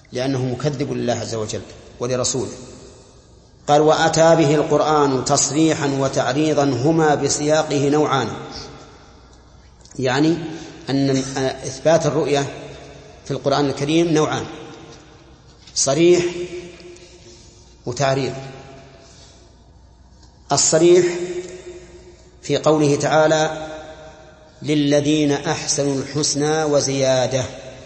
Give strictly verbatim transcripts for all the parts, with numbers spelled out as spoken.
لأنه مكذب لله عز وجل ولرسوله. قال وأتى به القرآن تصريحا وتعريضا هما بسياقه نوعان، يعني أن إثبات الرؤية في القرآن الكريم نوعان: صريح وتعريض. الصريح في قوله تعالى للذين أحسنوا الحسنى وزيادة،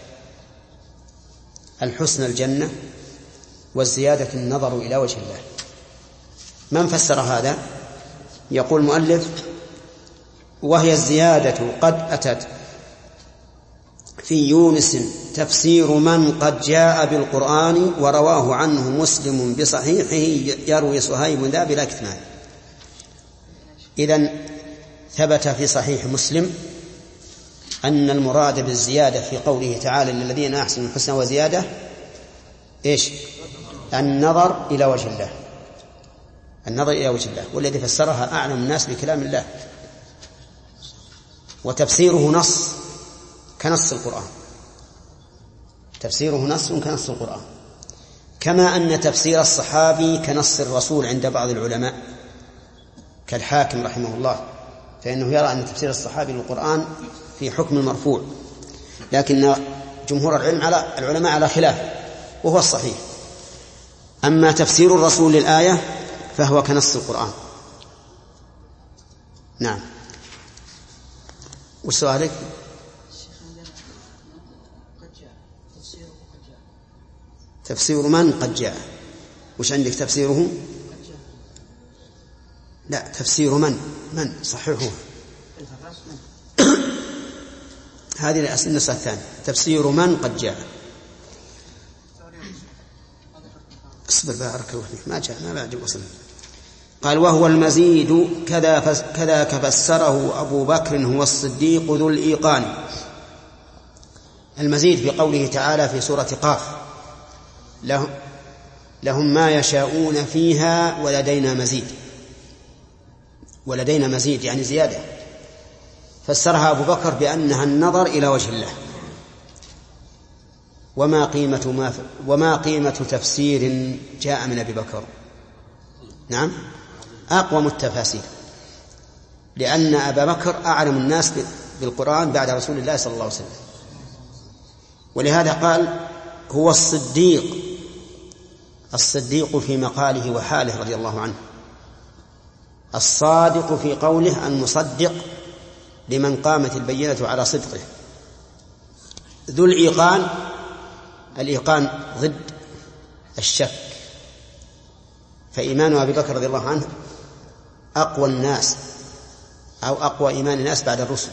الحسنى الجنة والزيادة النظر إلى وجه الله. من فسر هذا؟ يقول المؤلف وهي الزيادة قد أتت في يونس تفسير من قد جاء بالقرآن ورواه عنه مسلم بصحيحه يروي صهيب ذا بلا كتمان. إذن ثبت في صحيح مسلم أن المراد بالزيادة في قوله تعالى للذين أحسنوا الحسنى وزيادة إيش؟ النظر إلى وجه الله، النظر إلى وجه الله، والذي فسرها أعلم الناس بكلام الله، وتفسيره نص كنص القرآن، تفسيره نص كنص القرآن، كما أن تفسير الصحابي كنص الرسول عند بعض العلماء كالحاكم رحمه الله، فإنه يرى أن تفسير الصحابي للقرآن في حكم المرفوع، لكن جمهور العلم على العلماء على خلاف، وهو الصحيح. أما تفسير الرسول للآية فهو كنص القرآن. نعم. وش سؤالك؟ تفسير من قد جاء. وش عندك تفسيره؟ لا، تفسير من من صححه هذه النسخة الثانية، تفسير من قد جاء. اصبر بارك الله فيك، ما جاء ما بعد وصل. قال وهو المزيد كذا كذا كفسره أبو بكر هو الصديق ذو الإيقان. المزيد في قوله تعالى في سورة قاف لهم, لهم ما يشاءون فيها ولدينا مزيد، ولدينا مزيد يعني زيادة. فسرها أبو بكر بأنها النظر إلى وجه الله. وما قيمة ما وما قيمة تفسير جاء من أبي بكر؟ نعم، أقوم التفاسير، لأن أبا بكر أعلم الناس بالقرآن بعد رسول الله صلى الله عليه وسلم، ولهذا قال هو الصديق، الصديق في مقاله وحاله رضي الله عنه، الصادق في قوله المصدق لمن قامت البينة على صدقه. ذو الإيقان، الإيقان ضد الشك، فإيمان أبي بكر رضي الله عنه أقوى الناس أو أقوى إيمان الناس بعد الرسل.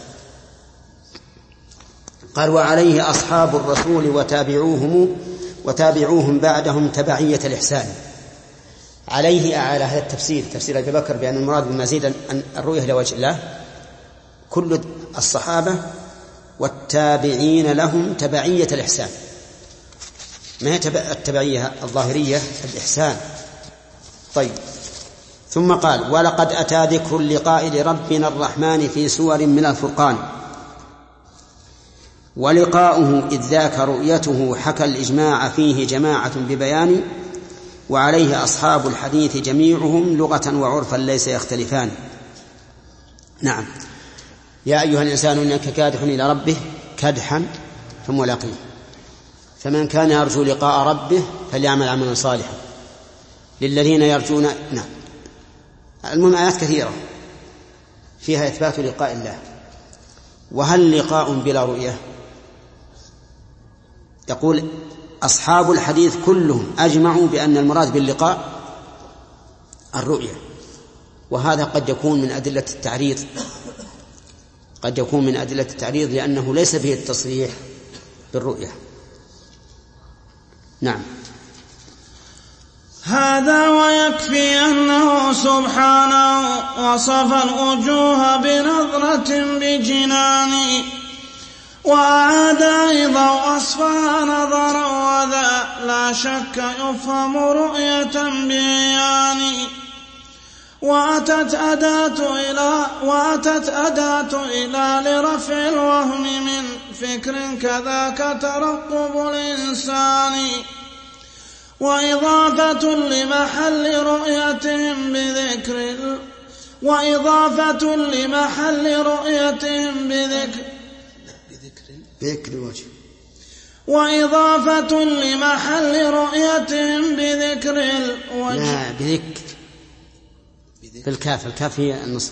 قال وعليه أصحاب الرسول وتابعوهم وتابعوهم بعدهم تبعية الإحسان. عليه على هذا التفسير، تفسير أبي بكر بأن المراد بالمزيد أن الرؤية لوجه الله، كل الصحابة والتابعين لهم تبعية الإحسان، ما هي التبعية الظاهرية، الإحسان. طيب، ثم قال ولقد أتى ذكر اللقاء لربنا الرحمن في سور من الفرقان، ولقاؤه إذ ذاك رؤيته حكى الإجماع فيه جماعة ببيان، وعليه أصحاب الحديث جميعهم لغة وعرفا ليس يختلفان. نعم. يا أيها الإنسان إنك كادح إلى ربه كدحا فملاقيه، فمن كان يرجو لقاء ربه فليعمل عملا صالحا. للذين يرجون، نعم، المهم آيات كثيرة فيها إثبات لقاء الله. وهل لقاء بلا رؤية؟ يقول أصحاب الحديث كلهم أجمعوا بأن المراد باللقاء الرؤية، وهذا قد يكون من أدلة التعريض، قد يكون من أدلة التعريض لأنه ليس فيه التصريح بالرؤية. نعم. هذا ويكفي أنه سبحانه وصف الوجوه بنظرة بجنان، وأعاد أيضا وصفها نظرا، وذا لا شك يفهم رؤية بيان. وأتت أداة إلى وأتت أداة إلى لرفع الوهم من فكر كذاك ترقب الإنسان. وإضافة لمحل رؤيتهم بذكر وإضافة لمحل رؤيتهم بذكر بذكر الوجه وإضافة لمحل رؤيتهم بذكر الوجه لا بذكر بالكاف الكاف هي النصب.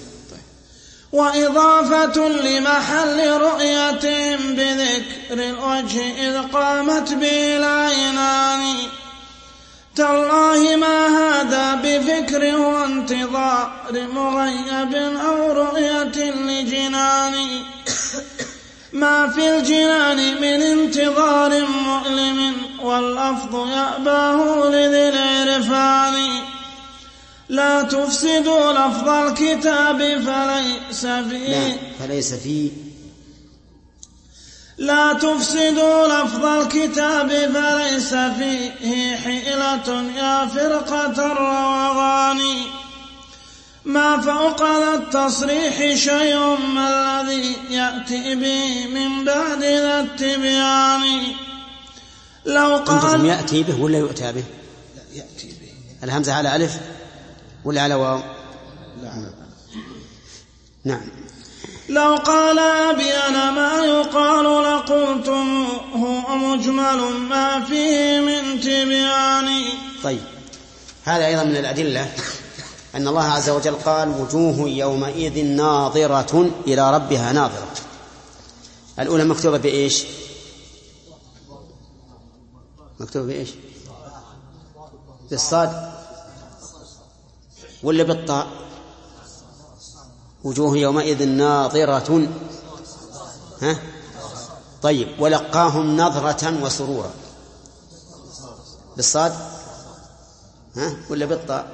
وإضافة لمحل رؤيتهم بذكر الوجه إذ قامت به العينان تالله ما هذا بفكر وانتظار مغيب أو رؤية لجنان ما في الجنان من انتظار مؤلم واللفظ يأباه لذي العرفان لا تفسدوا لفظ الكتاب فليس فيه لا فليس فيه لا تفسدوا لفظ الكتاب فليس فيه حيلة يا فرقة الروغان ما فوق ذا التصريح شيء ما الذي يأتي به من بعد ذا التبيان لو قال يأتي به ولا يؤتى به؟ لا يأتي به. الهمزة على ألف ولا على واو؟ نعم. نعم. لو قال أبي أنا ما يقال لقلتم هو مجمل ما فيه من تبيان. طيب هذا أيضا من الأدلة أن الله عز وجل قال وجوه يومئذ ناظرة إلى ربها ناظرة. الأولى مكتوبة بإيش؟ مكتوبة بإيش؟ بالصاد ولا بالطاء؟ وجوه يومئذ ناظرة. ها؟ طيب ولقاهم نظرة وسرورا بالصاد ها ولا بالطاء؟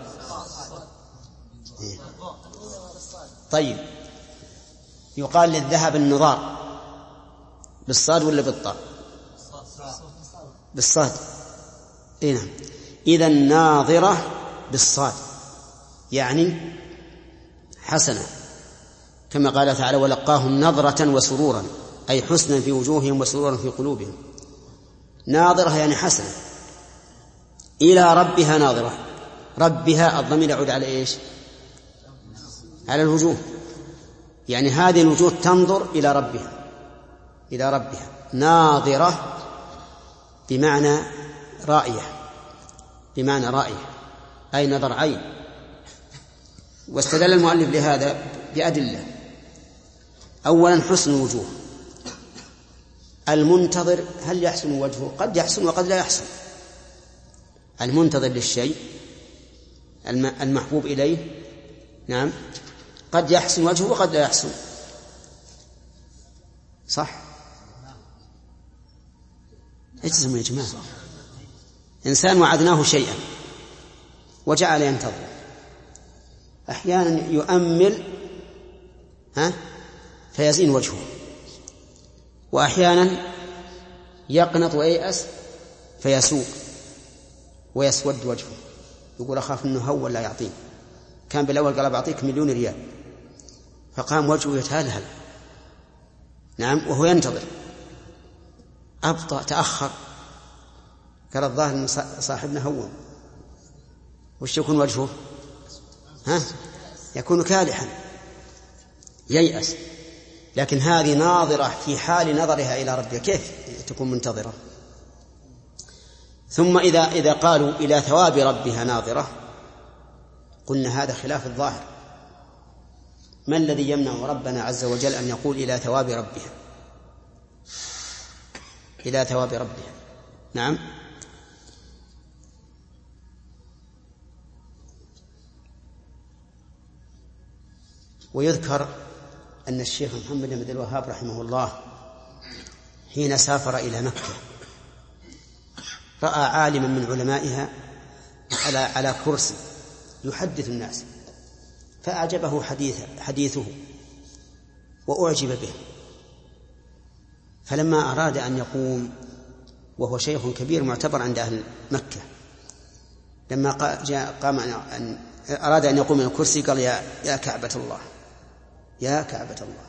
طيب يقال للذهب النظار بالصاد ولا بالطاء؟ بالصاد. إيه نعم. إذا الناظرة بالصاد يعني حسنة كما قال تعالى ولقاهم نظرة وسرورا أي حسنا في وجوههم وسرورا في قلوبهم. ناظرة يعني حسنة. إلى ربها ناظرة. ربها الضمير يعود على إيش؟ على الوجوه يعني هذه الوجوه تنظر إلى ربها إلى ربها ناظرة بمعنى رائية بمعنى رائية أي نظر عين. واستدل المؤلف لهذا بأدلة. أولا حسن الوجوه. المنتظر هل يحسن وجهه؟ قد يحسن وقد لا يحسن. المنتظر للشيء المحبوب إليه نعم قد يحسن وجهه وقد لا يحسن. صح؟ اجزموا يا جماعة. إنسان وعدناه شيئا وجعل ينتظر أحيانا يؤمل ها فيزين وجهه وأحيانا يقنط وييأس فيسوء ويسود وجهه يقول أخاف أنه هو لا يعطيه. كان بالأول قال بعطيك مليون ريال فقام وجهه يتهلهل نعم وهو ينتظر أبطأ تأخر قال الظاهر أن صاحبنا هو وش يكون وجهه؟ ها؟ يكون كالحا ييأس. لكن هذه ناظرة في حال نظرها إلى ربها كيف تكون منتظرة؟ ثم إذا إذا قالوا إلى ثواب ربها ناظرة قلنا هذا خلاف الظاهر. ما الذي يمنع ربنا عز وجل أن يقول إلى ثواب ربها إلى ثواب ربها؟ نعم. ويذكر أن الشيخ محمد بن عبد الوهاب رحمه الله حين سافر إلى مكة رأى عالما من علمائها على على كرسي يحدث الناس فأعجبه حديثه, حديثه وأعجب به. فلما أراد أن يقوم وهو شيخ كبير معتبر عند أهل مكة لما جاء قام أن أراد أن يقوم من الكرسي قال يا, يا كعبة الله يا كعبة الله.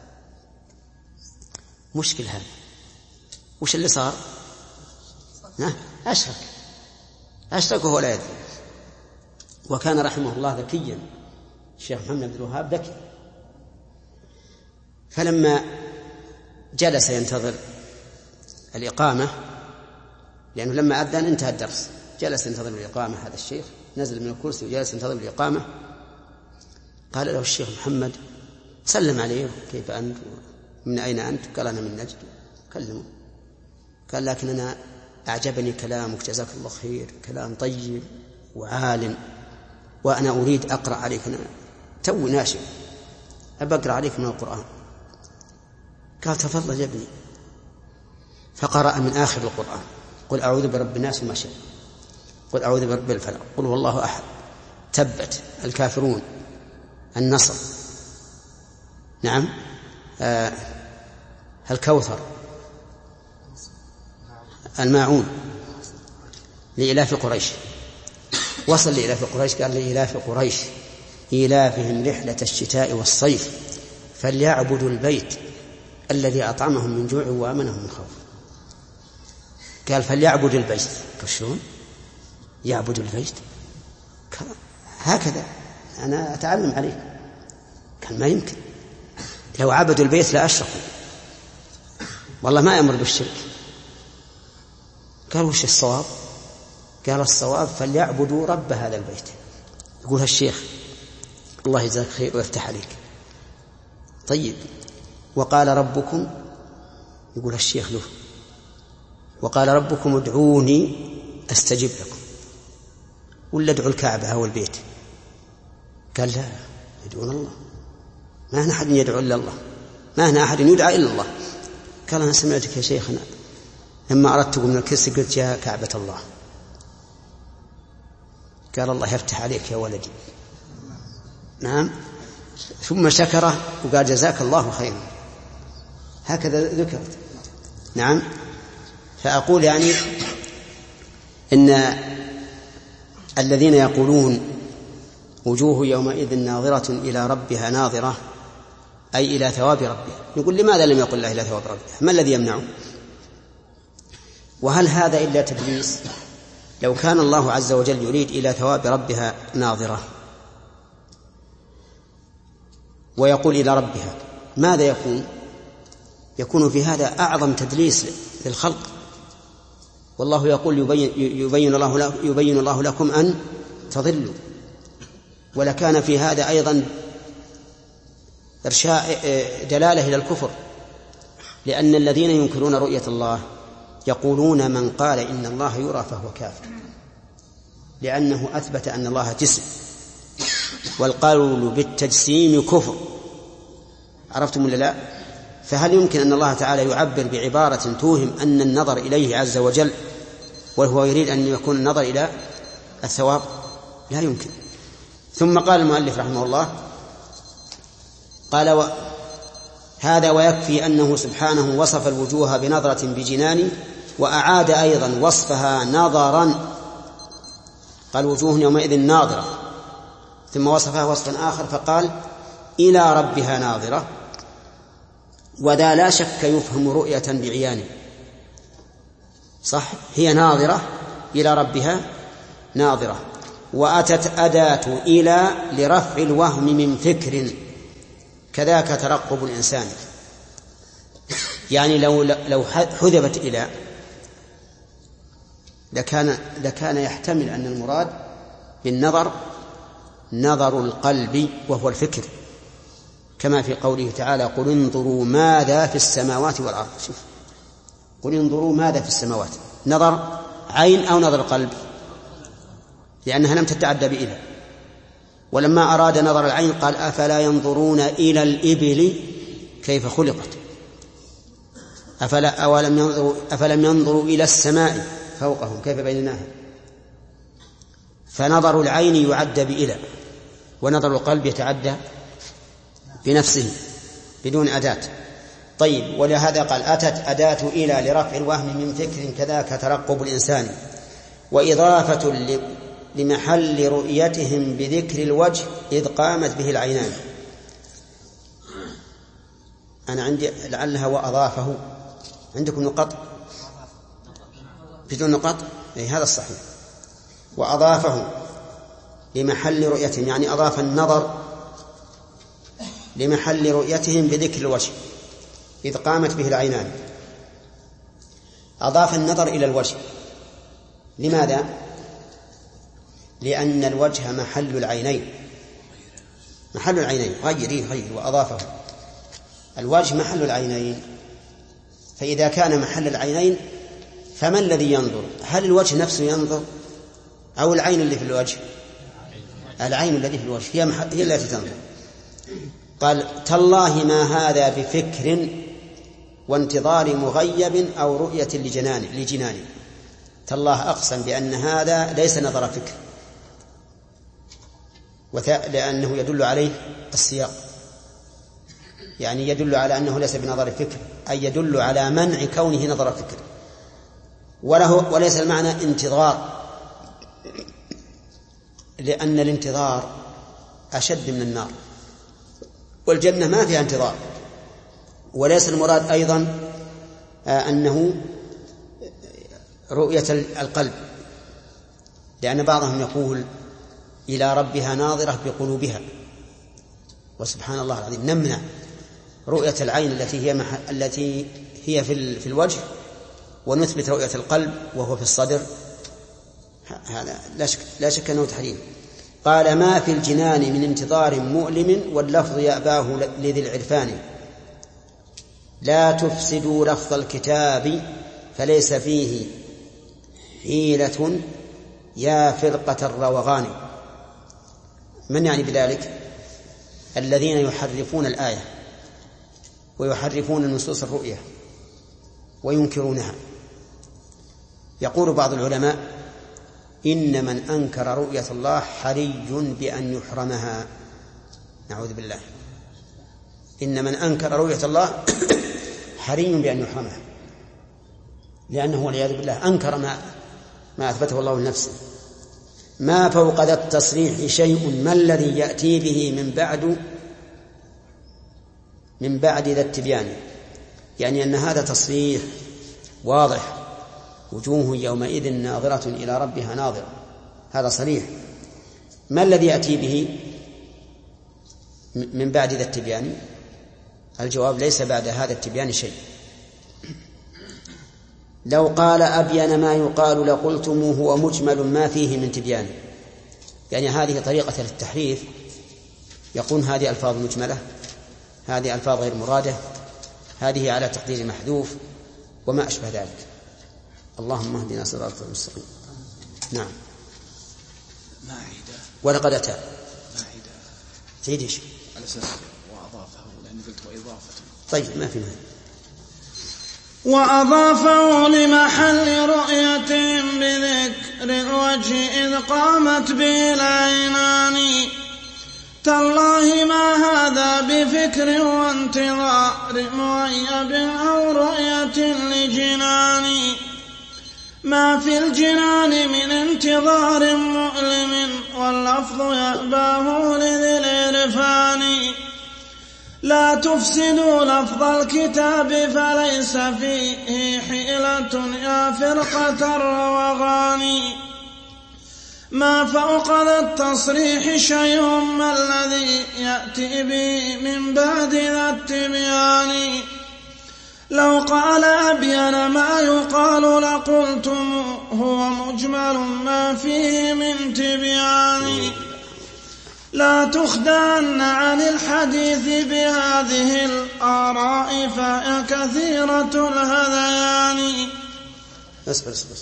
مشكل هذا. وش اللي صار؟ أشرك أشرك وهو لا يدري. وكان رحمه الله ذكيا، الشيخ محمد بن الوهاب ذكي، فلما جلس ينتظر الإقامة، لأنه لما أذن انتهى الدرس، جلس ينتظر الإقامة. هذا الشيخ نزل من الكرسي وجلس ينتظر الإقامة. قال له الشيخ محمد، سلم عليه، كيف أنت؟ من أين أنت؟ قال أنا من نجد. كلمه. قال لكن أنا أعجبني كلامك، جزاك الله خير، كلام طيب وعال، وأنا أريد أقرأ عليك، أنا توي ناشئ أبى أقرأ عليك من القرآن. قال تفضل يا ابني. فقرأ من آخر القرآن: قل أعوذ برب الناس وما شاء، قل أعوذ برب الفلق، قل هو الله أحد، تبت، الكافرون، النصر، نعم، آه الكوثر، الماعون، لإلاف قريش. وصل لإلاف قريش، قال لإلاف قريش إلافهم رحلة الشتاء والصيف فليعبدوا البيت الذي أطعمهم من جوع وآمنهم من خوف. قال فليعبدوا البيت. شلون يعبد البيت؟ هكذا أنا أتعلم عليك. قال ما يمكن، لو عبدوا البيت لأشركوا، والله ما يأمر بالشرك. قال وش الصواب؟ قال الصواب فليعبدوا رب هذا البيت. يقول الشيخ الله يجزاك خير ويفتح عليك. طيب وقال ربكم، يقول الشيخ له، وقال ربكم ادعوني أستجب لكم، ولا ادعوا الكعبة أو البيت؟ قال لا، يدعون الله، ما هنا أحد يدعو إلا الله، ما هنا أحد يدعى إلا الله. قال أنا سمعتك يا شيخنا لما أردت من الكرسي قلت يا كعبة الله. قال الله يفتح عليك يا ولدي. نعم. ثم شكره وقال جزاك الله خيرا. هكذا ذكرت. نعم. فأقول يعني إن الذين يقولون وجوه يومئذ ناظرة إلى ربها ناظرة، أي إلى ثواب ربها، نقول لماذا لم يقل الله إلى ثواب ربها؟ ما الذي يمنعه؟ وهل هذا إلا تدليس؟ لو كان الله عز وجل يريد إلى ثواب ربها ناظرة ويقول إلى ربها، ماذا يكون؟ يكون في هذا أعظم تدليس للخلق. والله يقول يبين, يبين, الله, يبين الله لكم أن تضلوا. ولكان في هذا أيضا إرشاء دلالة إلى الكفر، لأن الذين ينكرون رؤية الله يقولون من قال إن الله يرى فهو كافر، لأنه أثبت أن الله جسم، والقول بالتجسيم كفر. عرفتم ولا لا؟ فهل يمكن أن الله تعالى يعبر بعبارة توهم أن النظر إليه عز وجل وهو يريد أن يكون النظر إلى الثواب؟ لا يمكن. ثم قال المؤلف رحمه الله، قال و... هذا ويكفي أنه سبحانه وصف الوجوه بنظرة بجنان، وأعاد أيضا وصفها نظرا، قال وجوه يومئذ ناظرة، ثم وصفها وصفا آخر فقال إلى ربها ناظرة، وذا لا شك يفهم رؤية بعيان. صح، هي ناظرة إلى ربها ناظرة. وأتت أداة إلى لرفع الوهم من فكر، كذاك ترقب الإنسان. يعني لو لو حذفت إلى لكان لكان يحتمل أن المراد بالنظر نظر القلب وهو الفكر، كما في قوله تعالى قل انظروا ماذا في السماوات والأرض. شوف، قل انظروا ماذا في السماوات، نظر عين أو نظر قلب؟ لأنها لم تتعدى بإلى. ولما أراد نظر العين قال أفلا ينظرون إلى الإبل كيف خلقت، أفلا أولم ينظروا أفلم ينظروا إلى السماء فوقهم كيف بيناها. فنظر العين يعد بإلى، ونظر القلب يتعدى بنفسه بدون أداة. طيب، ولهذا قال أتت أداة إلى لرفع الوهم من فكر، كذاك ترقب الإنسان، وإضافة لمحل رؤيتهم بذكر الوجه إذ قامت به العينان. أنا عندي لعلها وأضافه، عندكم نقط بدون نقط؟ أي هذا الصحيح. وأضافه لمحل رؤيتهم، يعني أضاف النظر لمحل رؤيتهم بذكر الوجه إذ قامت به العينان. أضاف النظر إلى الوجه. لماذا؟ لأن الوجه محل العينين، محل العينين غير غير وأضافه. الوجه محل العينين، فإذا كان محل العينين فما الذي ينظر؟ هل الوجه نفسه ينظر أو العين اللي في الوجه؟ العين التي في الوجه هي, هي التي تنظر. قال تالله ما هذا بفكر وانتظار مغيب أو رؤية لجنان لجنان. تالله أقسم بأن هذا ليس نظر فكر، لأنه يدل عليه السياق، يعني يدل على أنه ليس بنظر فكر، أي يدل على منع كونه نظر فكر. وله وليس المعنى انتظار، لأن الانتظار أشد من النار، والجنة ما فيها انتظار. وليس المراد أيضا أنه رؤية القلب، لأن بعضهم يقول إلى ربها ناظرة بقلوبها، وسبحان الله العظيم نمنع رؤية العين التي هي مح... التي هي في, ال... في الوجه، ونثبت رؤية القلب وهو في الصدر. هذا لا شك, لا شك أنه تحريم. قال ما في الجنان من انتظار مؤلم، واللفظ يأباه لذي العرفان. لا تفسدوا لفظ الكتاب فليس فيه حيلة يا فرقة الروغان. من يعني بذلك؟ الذين يحرفون الآية ويحرفون نصوص الرؤية وينكرونها. يقول بعض العلماء إن من أنكر رؤية الله حري بأن يحرمها، نعوذ بالله. إن من أنكر رؤية الله حري بأن يحرمها، لأنه والعياذ بالله أنكر ما ما أثبته الله لنفسه. ما فوق ذا التصريح شيء، ما الذي يأتي به من بعد من بعد ذا التبيان، يعني أن هذا تصريح واضح، وجوه يومئذ ناظرة إلى ربها ناظرة، هذا صريح. ما الذي يأتي به من بعد ذا التبيان؟ الجواب ليس بعد هذا التبيان شيء. لو قال أبين ما يقال لقلتموه ومجمل ما فيه من تبيان، يعني هذه طريقة للتحريف. يقول هذه ألفاظ مجملة، هذه ألفاظ غير مرادة، هذه على تقدير محذوف، وما أشبه ذلك. اللهم اهدنا صراطك المستقيم. نعم. ماعدة. ولقد أتى. ماعدة. زيد إيش؟ على أساس وأضافه، لأني قلت وإضافة. طيب ما في مانع. وأضافه لمحل رؤيتهم بذكر الوجه إذ قامت به العينان. تالله ما هذا بفكر وانتظار مغيب أو رؤية لجنان. ما في الجنان من انتظار مؤلم، واللفظ يأباه لذي العرفان. لا تفسدوا لفظ الكتاب فليس فيه حيلة يا فرقة الروغان. ما فوق ذا التصريح شيء، ما الذي يأتي به من بعد ذا التبيان. لو قال أبين ما يقال لقلتم هو مجمل ما فيه من تبيان. لا تخدعن عن الحديث بهذه الآراء فهي كثيرة الهذيان. اصبر اصبر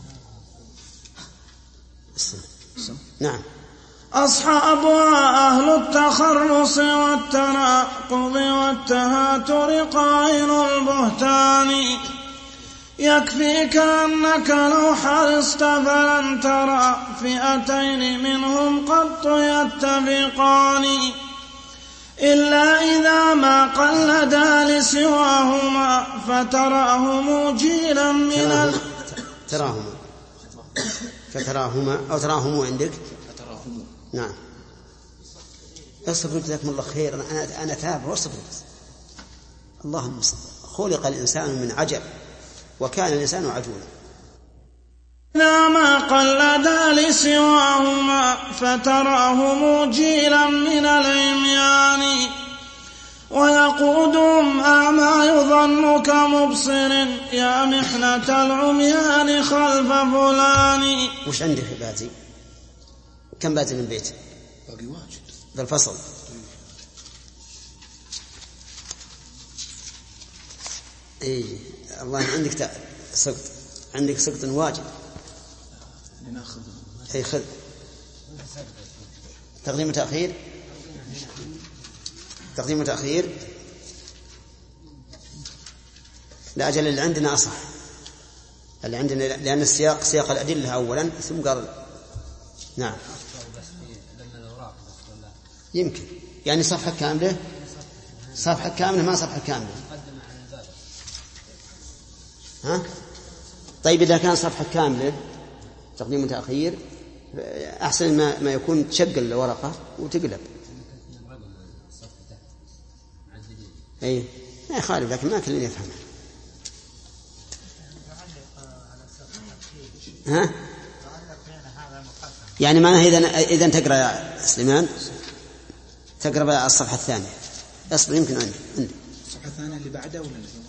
نعم. أصحابها أهل التخرص والتناقض والتهاتر قائل البهتان. يكفيك أنك لو حرصت فلن ترى فئتين منهم قط يتفقان، إلا إذا ما قلدا لسواهما فتراهم جيلا من ال... تراهما فتراهما أو تراهم عندك فتراهم. نعم. اصبر جزاكم الله خير. أنا أنا تابع واصبر. اللهم صل. خلق الإنسان من عجل وكان الإنسان عجولا. إذا ما قلدا لسواهما فتراه موجيلا من العميان ويقودهم أعمى يظن كمبصر يا محنة العميان خلف فلان. وش عندك في بازي؟ كم بازي من بيت؟ باقي واجد ذا الفصل. اي الله عندك سقط، عندك سقط واجد. ناخذ اي خذ. تقديم وتأخير، تقديم وتأخير. لا أجل اللي عندنا أصح، اللي عندنا لأن السياق سياق الأدلة أولا ثم قال نعم. يمكن يعني صفحة كاملة، صفحة كاملة ما صفحة كاملة. ها؟ طيب إذا كان صفحة كاملة تقديم وتأخير أحسن ما, ما يكون تشقل الورقة وتقلب. أي ما يخالف لكن ما كلنا يفهمها. ها؟ يعني معناها إذا إذا تقرأ يا سليمان تقرأ الصفحة الثانية. اصبر يمكن عندي عندي الصفحة الثانية اللي بعدها ولا اللي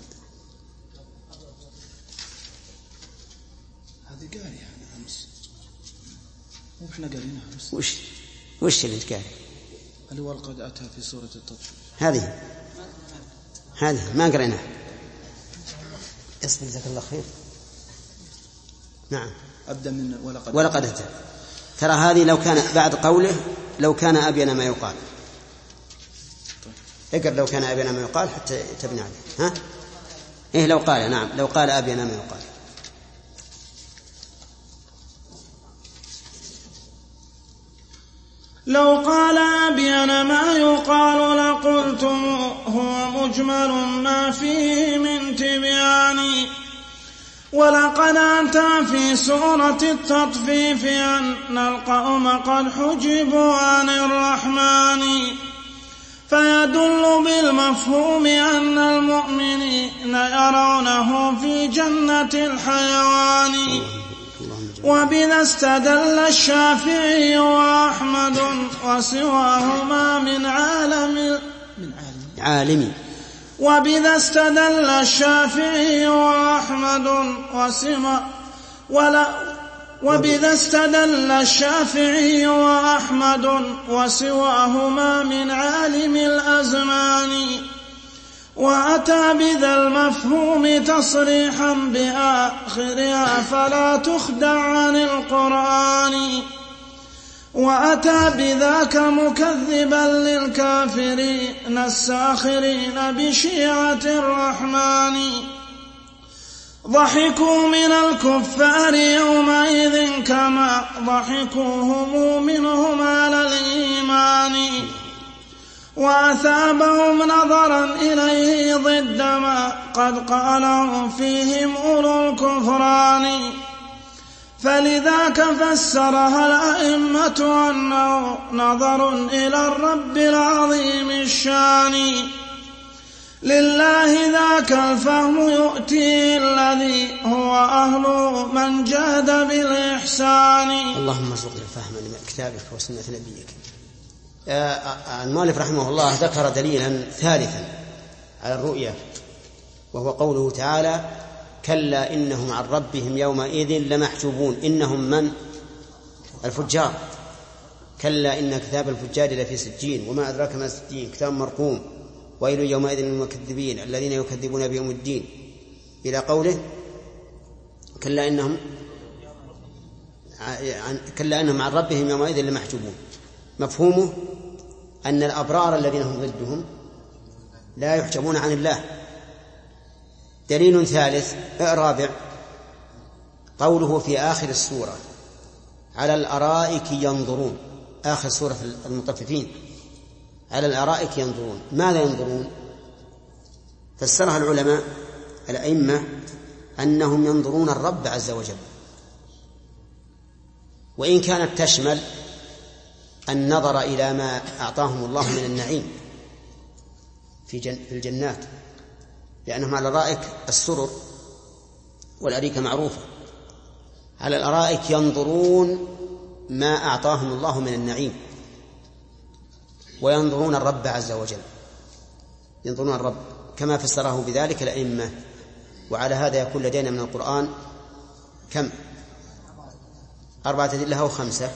هذه قاريها أنا أمس وإحنا قارينها أمس. وش وش اللي تقال؟ اللي ولقد أتى في سورة التطفيف. هذه هذه ما قريناها. اصبر جزاك الله خير. نعم أبدأ من ولقد ولقد أتى. ترى هذه لو كان بعد قوله لو كان أبين ما يقال. اقرأ لو كان أبين ما يقال حتى تبني عليه. ها؟ إيه لو قال نعم لو قال أبين ما يقال. لو قال أبين ما يقال لقلتم هو مجمل ما فيه من تبيان. ولقد أتى في سورة التطفيف أن القوم قد حجبوا عن الرحمن فيدل بالمفهوم أن المؤمنين يرونه في جنة الحيوان. وبذا استدل الشافعي وأحمد وسواهما من عالم من عالم وبذا استدل الشافعي وأحمد وسما ولا وبذا استدل الشافعي وأحمد وسواهما من عالم الأزمان. وأتى بذا المفهوم تصريحا بآخرها فلا تخدع عن القرآن. وأتى بذاك مكذبا للكافرين الساخرين بشيعة الرحمن. ضحكوا من الكفار يومئذ كما ضحكوهم منهم على الإيمان. وأثابهم نظرا إليه ضد ما قد قالوا فيهم أولو الكفران. فلذاك فسرها الأئمة أنه نظر إلى الرب العظيم الشان. لله ذاك الفهم يؤتي الذي هو أهل من جاد بالإحسان. اللهم ارزقنا الفهم لكتابك وسنة نبيك. المؤلف رحمه الله ذكر دليلا ثالثا على الرؤيا وهو قوله تعالى كلا إنهم عن ربهم يومئذ لمحجوبون. إنهم من؟ الفجار. كلا إن كتاب الفجار لفي سجين وما أدراك ما سجين كتاب مرقوم ويل يومئذ للمكذبين الذين يكذبون بيوم الدين إلى قوله كلا إنهم كلا إنهم عن ربهم يومئذ لمحجوبون. مفهومه أن الأبرار الذين هم ضدهم لا يحجبون عن الله. دليل ثالث رابع قوله في آخر السورة على الأرائك ينظرون. آخر سورة المطففين على الأرائك ينظرون. ماذا ينظرون؟ فسرها العلماء الأئمة أنهم ينظرون الرب عز وجل، وإن كانت تشمل النظر إلى ما أعطاهم الله من النعيم في الجنات، لأنهم على الأرائك السرر والأريكة معروفة، على الأرائك ينظرون ما أعطاهم الله من النعيم، وينظرون الرب عز وجل، ينظرون الرب كما فسره بذلك الأئمة. وعلى هذا يكون لدينا من القرآن كم؟ أربعة أدلة أو خمسة.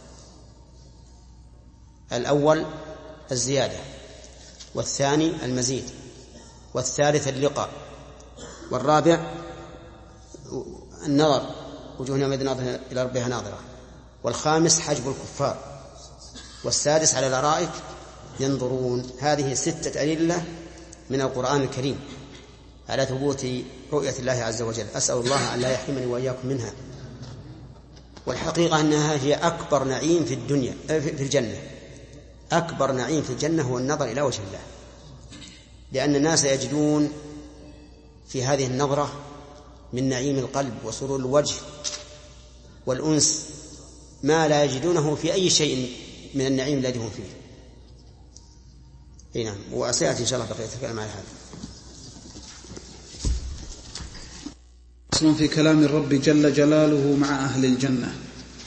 الأول الزيادة، والثاني المزيد، والثالث اللقاء، والرابع النظر، وجوه يومئذ ناظرة إلى ربها ناظرة، والخامس حجب الكفار، والسادس على الأرائك ينظرون. هذه ستة أدلة من القرآن الكريم على ثبوت رؤية الله عز وجل. أسأل الله أن لا يحرمني وإياكم منها. والحقيقة أنها هي أكبر نعيم في الدنيا في الجنة. أكبر نعيم في الجنة هو النظر إلى وجه الله، لأن الناس يجدون في هذه النظرة من نعيم القلب وسرور الوجه والأنس ما لا يجدونه في أي شيء من النعيم الذي هم فيه. نعم، وسيأتي إن شاء الله بقية الكلام على هذا. أصل في كلام الرب جل جلاله مع أهل الجنة.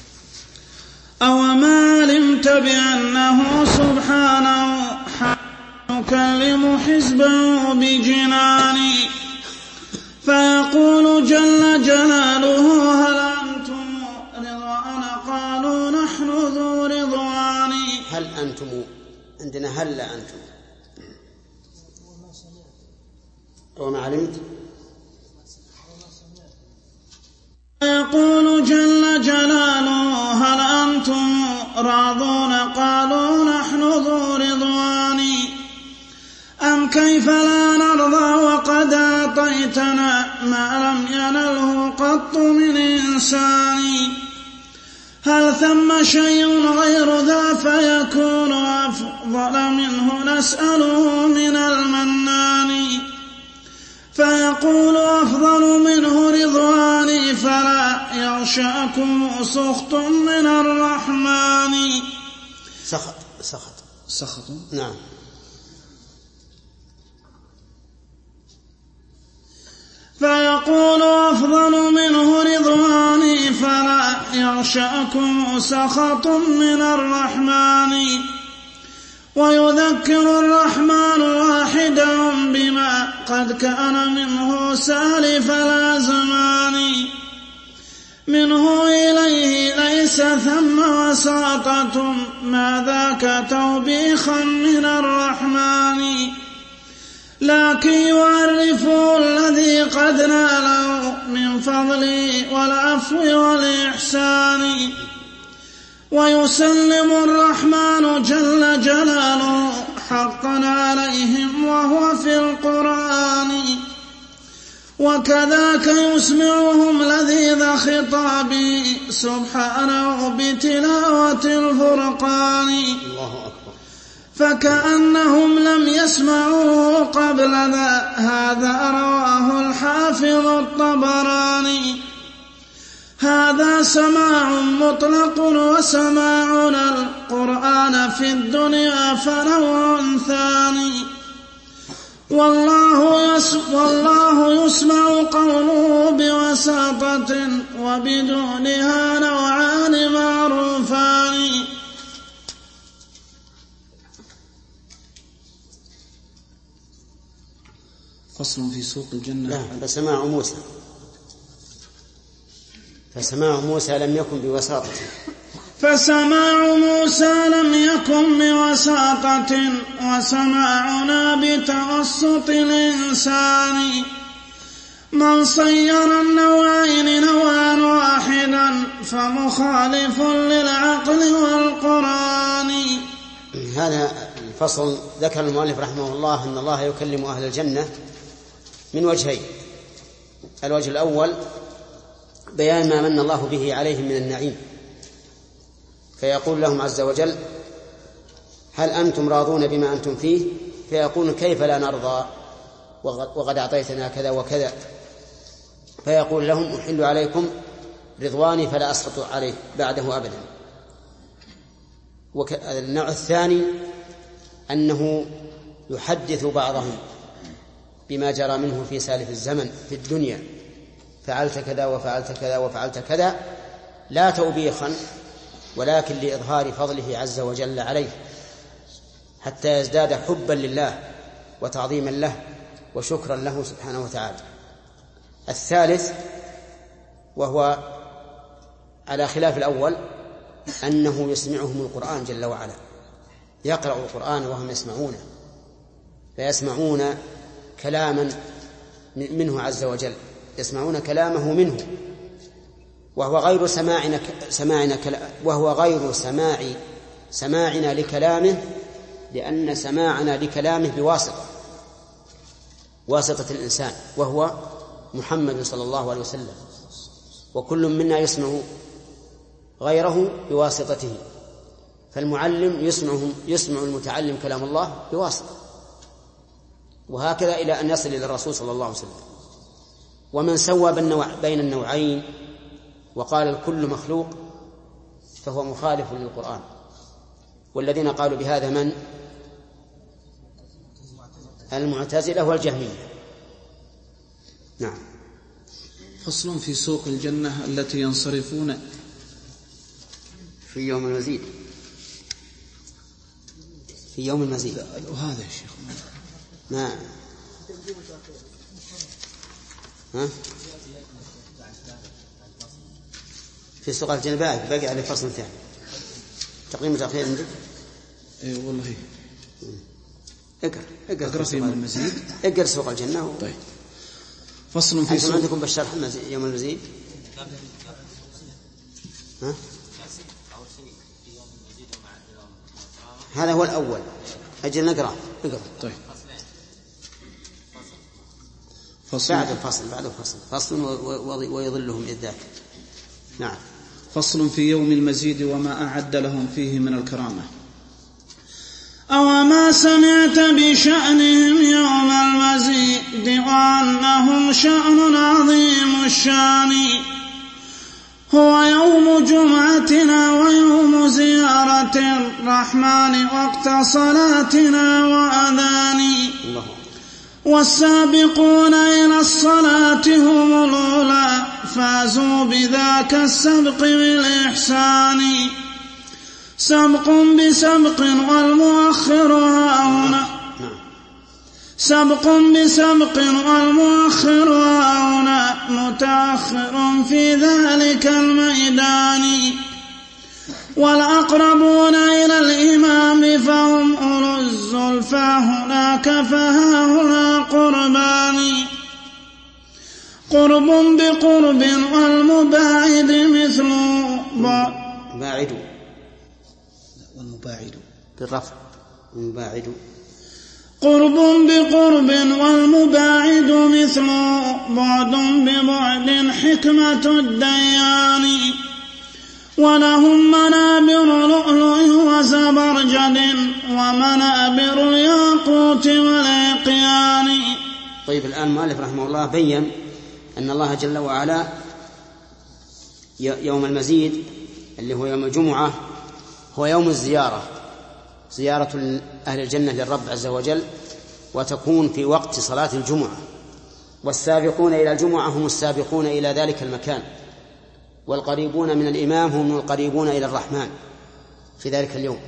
أوما علمت بأنه سبحانه يكلم حزبه بجنان، فيقول جل جلاله هل أنتم رضوان؟ قالوا نحن ذو رضوان. هل أنتم؟ عندنا هل لا أنتم. وما علمت. يقول جل جلاله هل أنتم راضون؟ قالوا نحن ذو رضوان. أم كيف لا نرضى وقد أعطيتنا ما لم ينله قط من إنسان؟ هل ثم شيء غير ذا فيكون أفضل منه؟ نسأله من المنان. فيقول أفضل منه رضواني فلا يغشاكم سخط من الرحمن. سخط سخط سخط نعم. فيقول أفضل منه رضواني فلا يغشاكم سخط من الرحمن. ويذكر الرحمن واحدا بما قد كان منه سالف الأزمان. منه إليه ليس ثم وساطة ما ذاك توبيخا من الرحمن. لكن يعرفه الذي قد ناله من فضله والعفو والإحسان. ويسلم الرحمن جل جلاله حقا عليهم وهو في القرآن. وكذاك يسمعهم لذيذ خطابه سبحانه بتلاوة الفرقان. الله أكبر. فكأنهم لم يسمعوه قبل ذا. هذا رواه الحافظ الطبراني. هذا سماع مطلق، وسماعنا القرآن في الدنيا فنوع ثاني. والله يسمع, والله يسمع قوله بوساطة وبدونها نوعان معروفان. فصل في سوق الجنة. لا، فسماع موسى فسماع موسى لم يكن بوساطة. فسماع موسى لم يكن بوساطة، وسماعنا بتوسط الإنسان. من صير النوعين نوعا واحدا فمخالف للعقل والقرآن. هذا الفصل ذكر المؤلف رحمه الله أن الله يكلم أهل الجنة من وجهين. الوجه الأول بيان ما من الله به عليهم من النعيم، فيقول لهم عز وجل هل أنتم راضون بما أنتم فيه؟ فيقول كيف لا نرضى وقد أعطيتنا كذا وكذا. فيقول لهم أحل عليكم رضواني فلا أسخط عليه بعده أبدا. والنوع الثاني أنه يحدث بعضهم بما جرى منه في سالف الزمن في الدنيا، فعلت كذا وفعلت كذا وفعلت كذا، لا توبيخا ولكن لإظهار فضله عز وجل عليه حتى يزداد حبا لله وتعظيما له وشكرا له سبحانه وتعالى. الثالث وهو على خلاف الأول أنه يسمعهم القرآن جل وعلا، يقرأ القرآن وهم يسمعونه، فيسمعون كلاما منه عز وجل، يسمعون كلامه منه، وهو غير سماعنا سماعنا وهو غير سماع سماعنا لكلامه، لأن سماعنا لكلامه بواسطة واسطة الإنسان وهو محمد صلى الله عليه وسلم، وكل منا يسمع غيره بواسطته، فالمعلم يسمعهم يسمع المتعلم كلام الله بواسطة، وهكذا إلى أن يصل إلى الرسول صلى الله عليه وسلم. ومن سوى بين النوعين وقال الكل مخلوق فهو مخالف للقرآن، والذين قالوا بهذا من؟ المعتزلة والجهمية. نعم. فصل في سوق الجنة التي ينصرفون في يوم المزيد في يوم المزيد وهذا يا شيخ ما ها؟ في سوق الجنة باقي على فصل ثاني تقديم وتأخير عندك؟ اي والله. اقرأ اقرأ في يوم المزيد. اقرأ سوق الجنة و... طيب. فصل في سوق. عندكم بالشرح يوم المزيد؟ ها؟ هذا هو الأول. أجل نقرأ اقرأ. طيب. فصل بعد الفصل بعد الفصل فصل ويظلهم إذ. نعم. فصل في يوم المزيد وما أعد لهم فيه من الكرامة. أوما سمعت بشأنهم يوم المزيد وأنهم شأن عظيم الشان، هو يوم جمعتنا ويوم زيارة الرحمن وقت صلاتنا وأذان، والسابقون إلى الصلاة هم الأولى فازوا بذاك السبق بالإحسان، سبق بسبق والمؤخر هاهنا سبق بسبق والمؤخر هاهنا متأخر في ذلك الميدان، والأقربون إلى الإمام فهم أولو الزلفى هناك فهاهنا قربان، قرب بقرب والمباعد مثل باعد والمباعد بالرفع المباعد، قرب بقرب والمباعد مثل بعد ببعد حكمة الديان، ولهم منابر لؤلؤ وزبرجد ومنابر الياقوت والعقيان. طيب الآن المؤلف رحمه الله بين أن الله جل وعلا يوم المزيد اللي هو يوم الجمعة هو يوم الزيارة، زيارة أهل الجنة للرب عز وجل، وتكون في وقت صلاة الجمعة، والسابقون إلى الجمعة هم السابقون إلى ذلك المكان، والقريبون من الإمام هم القريبون إلى الرحمن في ذلك اليوم.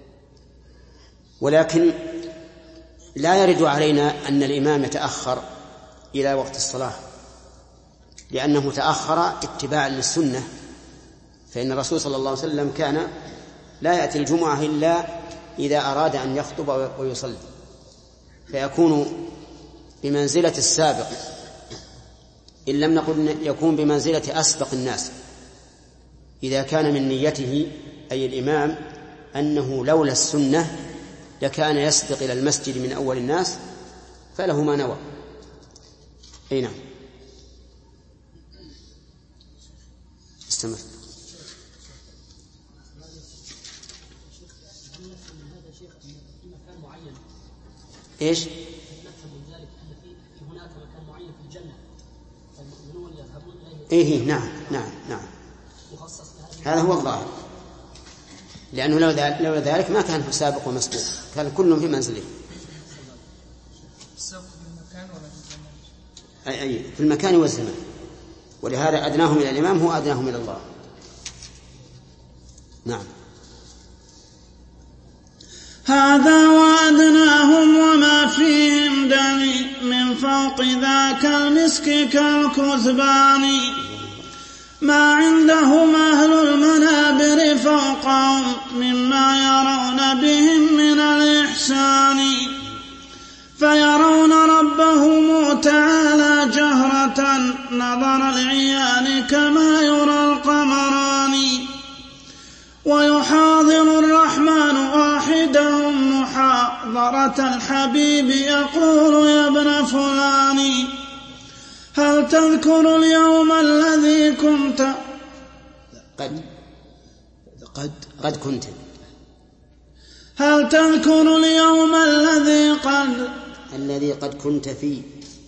ولكن لا يرد علينا أن الإمام يتأخر إلى وقت الصلاة، لأنه تأخر اتباعا للسنة، فإن الرسول صلى الله عليه وسلم كان لا يأتي الجمعة إلا إذا أراد أن يخطب ويصلي، فيكون بمنزلة السابق، إن لم نقل يكون بمنزلة أسبق الناس، إذا كان من نيته أي الإمام أنه لولا السنة لكان يسبق إلى المسجد من أول الناس فله ما نوى. أي نعم. استمر. إيش؟ إيه نعم نعم نعم هذا هو الظاهر، لأنه لو لولا ذلك ما كان سابق ومسبوق، كان كل في منزله. السبق في المكان ولا في الزمان؟ أي أي في المكان والزمان. ولهذا أدناهم إلى الإمام هو أدناهم إلى الله. نعم. هذا وأدناهم وما فيهم دني من فوق ذاك المسك كالكثبان ما عندهم أهل المنابر فوقهم مما يرون بهم من الإحسان فيرون ربهم تعالى جهرة نظر العيان كما يرى القمران ويحاضر الرحمن واحدهم محاضرة الحبيب يقول يا ابن فلان هل تذكر اليوم الذي كنت قد قد قد كنت هل تذكر اليوم الذي قد الذي قد كنت فيه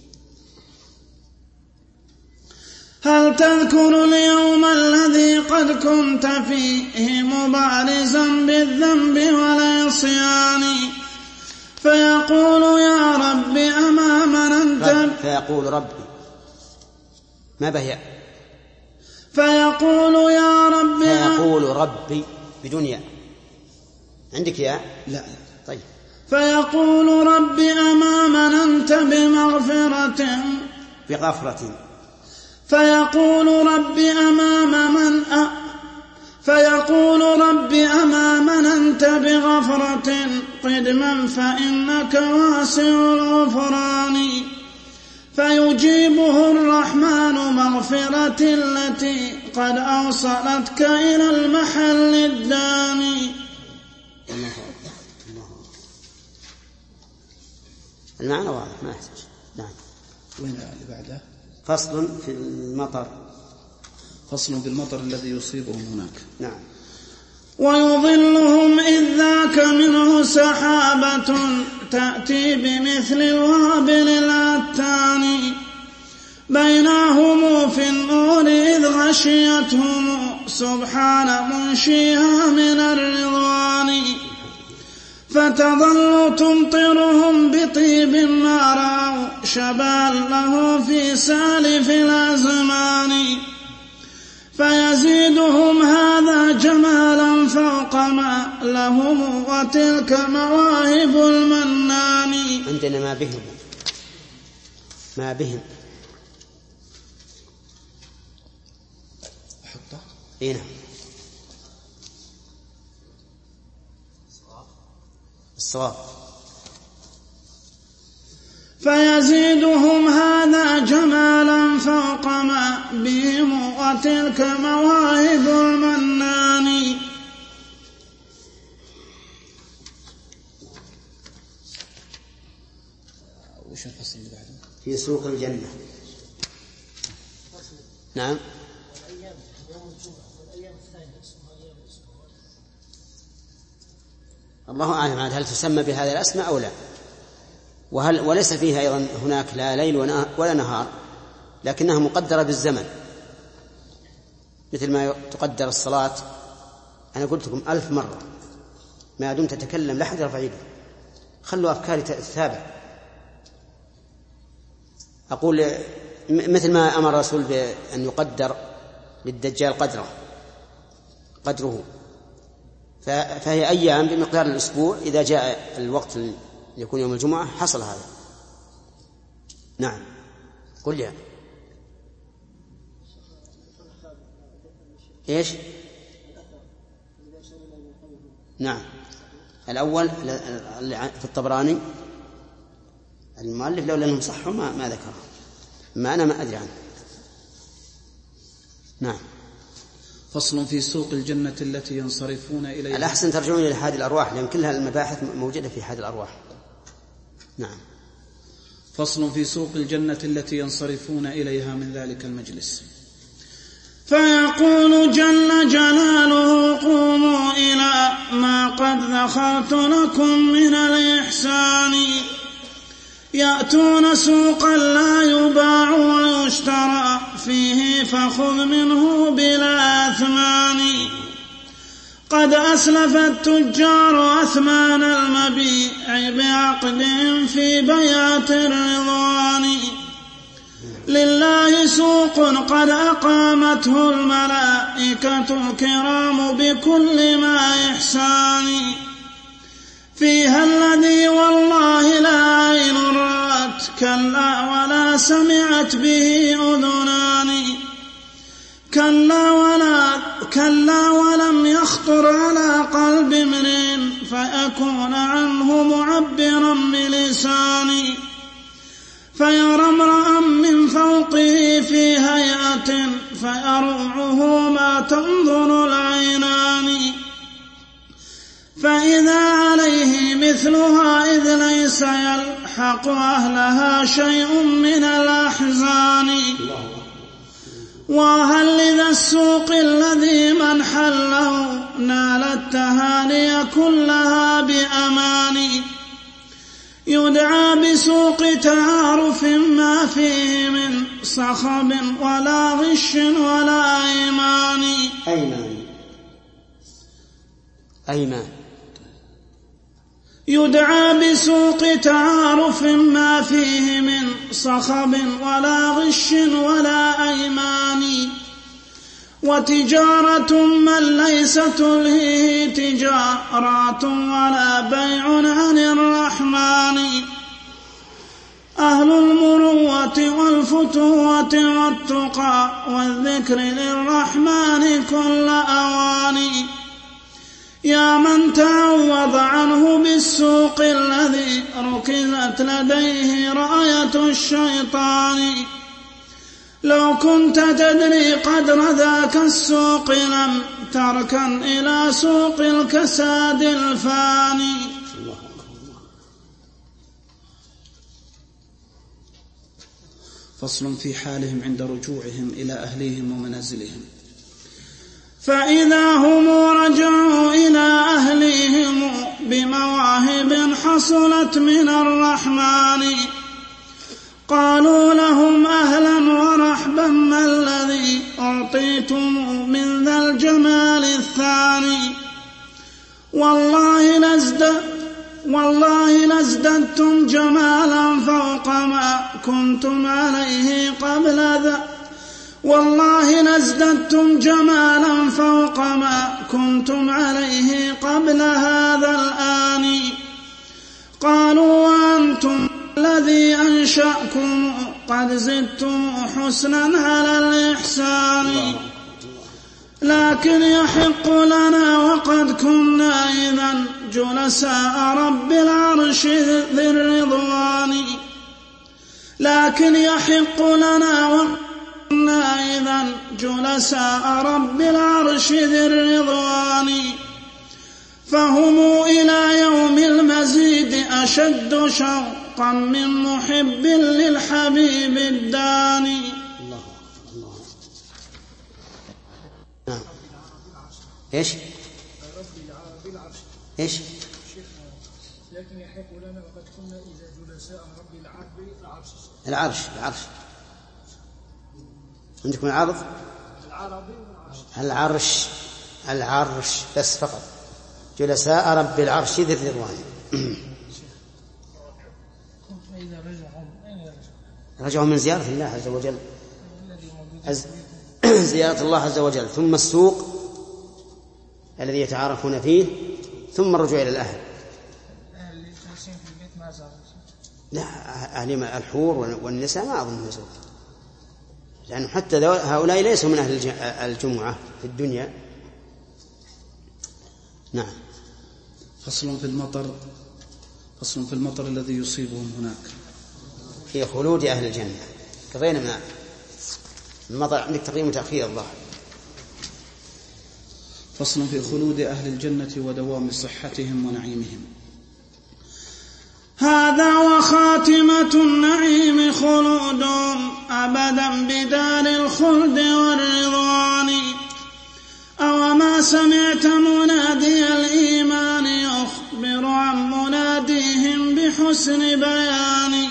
هل تذكر اليوم الذي قد كنت فيه مبارزا بالذنب والعصيان فيقول يا رب أما مننت فيقول ربي ما بهي فيقول يا رب فيقول ربي بدون ياء عندك ياء لا طيب فيقول رب أما مننت بمغفرة بغفرة فيقول رب أمام من أ... فيقول رب أمام أنت بغفرة قدما فإنك واسع الغفران فيجيبه الرحمن مغفرة التي قد أوصلتك إلى المحل الداني. المعنى واضح ما يحتاج. نعم. وين اللي بعده؟ فصل في المطر. فصل بالمطر الذي يصيبهم هناك. نعم. ويظلهم إذ ذاك منه سحابة تأتي بمثل الوابل الأتان بينهم في النور إذ غشيتهم سبحان منشيها من الرضوان فتظل تمطرهم بطيب ما رأوا شبال له في سالف الأزمان فيزيدهم هذا جمالا فوق ما لهم وتلك مواهب المنان. عندنا ما بهم ما بهم أحطه هنا الصواب فيزيدهم هذا جمالا فوق ما بهم وتلك مواهب المنان. وش الفصل اللي بعده؟ في سوق الجنة. نعم. الله أعلم هل تسمى بهذه الأسماء أو لا، وهل وليس فيها أيضا هناك لا ليل ولا نهار، لكنها مقدرة بالزمن مثل ما تقدر الصلاة. أنا قلت لكم ألف مرة ما دمت تتكلم لا حد يرفع يده، خلوا أفكاري تتابع. أقول مثل ما أمر الرسول بأن يقدر للدجال قدره قدره فهي أيام بمقدار الأسبوع، إذا جاء الوقت يكون يوم الجمعة حصل هذا. نعم. قل لي إيش؟ نعم. الأول في الطبراني المؤلف لولا أنهم صحوا ما, ما ذكره، ما أنا ما أدري عنه. نعم. فصل في سوق الجنة التي ينصرفون إليها. الأحسن ترجعون إلى حاد الأرواح لأن كلها المباحث موجودة في حاد الأرواح. نعم. فصل في سوق الجنة التي ينصرفون إليها من ذلك المجلس. فيقول جل جلاله قوموا إلى ما قد ذخرت لكم من الإحسان يأتون سوقا لا يباع ويشترى فيه فخذ منه بلا أثمان قد أسلف التجار أثمان المبيع بعقدهم في بيعة الرضوان لله سوق قد أقامته الملائكة الكرام بكل ما إحسان فيها الذي والله لا عين رأت كلا ولا سمعت به أذنان كلا ولا كلا ولم يخطر على قلب امرئ فيكون عنه معبرا بلساني فيرى امرأ من فوقه في هيئة فيروعه ما تنظر العينان فإذا عليه مثلها إذ ليس يلحق أهلها شيء من الأحزان وهل لذا السوق الذي من حله نال التهاني كلها بأمان يدعى بسوق تعارف ما فيه من صخب ولا غش ولا أيمان أيمان أيمان يدعى بسوق تعارف ما فيه من صخب ولا غش ولا أيمان وتجارة من ليس تلهيه تجارات ولا بيع عن الرحمن أهل المروة والفتوة والتقى والذكر للرحمن كل أواني يا من تعوض عنه بالسوق الذي ركزت لديه راية الشيطان لو كنت تدري قدر ذاك السوق لم تركن إلى سوق الكساد الفاني فصل في حالهم عند رجوعهم إلى أهليهم ومنازلهم فإذا هم رجعوا إلى أهليهم بمواهب حصلت من الرحمن قالوا لهم أهلا ورحبا ما الذي أعطيتم من ذا الجمال الثاني والله لازد والله لازددتم جمالا فوق ما كنتم عليه قبل ذا والله لازددتم جمالا فوق ما كنتم عليه قبل هذا الآن قالوا وأنتم الذي أنشأكم قد زدتم حسنا على الإحسان لكن يحق لنا وقد كنا إذا جلساء رب العرش ذي الرضوان لكن يحق لنا وقد كنا إذا جلساء رب العرش ذي الرضوان فهم إلى يوم المزيد أشد شوقا من محب للحبيب الداني الله الله نعم إيش إيش لكن يحق لنا وقد كنا إذا جلساء رب العرش العرش العرش عندكم العرض العرش العرش بس فقط جلساء رب العرش ذي الرضوان رجعوا من زيارة الله عز وجل زيارة الله عز وجل ثم السوق الذي يتعارفون فيه ثم الرجوع إلى الأهل لا أهل الحور والنساء ما أظن يزور لأن حتى هؤلاء ليسوا من أهل الجمعة في الدنيا. نعم. فصل في المطر فصل في المطر الذي يصيبهم هناك في خلود أهل الجنة. قضينا من المطر عندك تقديم وتأخير الظاهر. فصل في خلود أهل الجنة ودوام صحتهم ونعيمهم. هذا وخاتمة النعيم خلود أبدا بدار الخلد والرضوان. أو ما سمعت منادي الإيمان يخبر عن مناديهم بحسن بيان.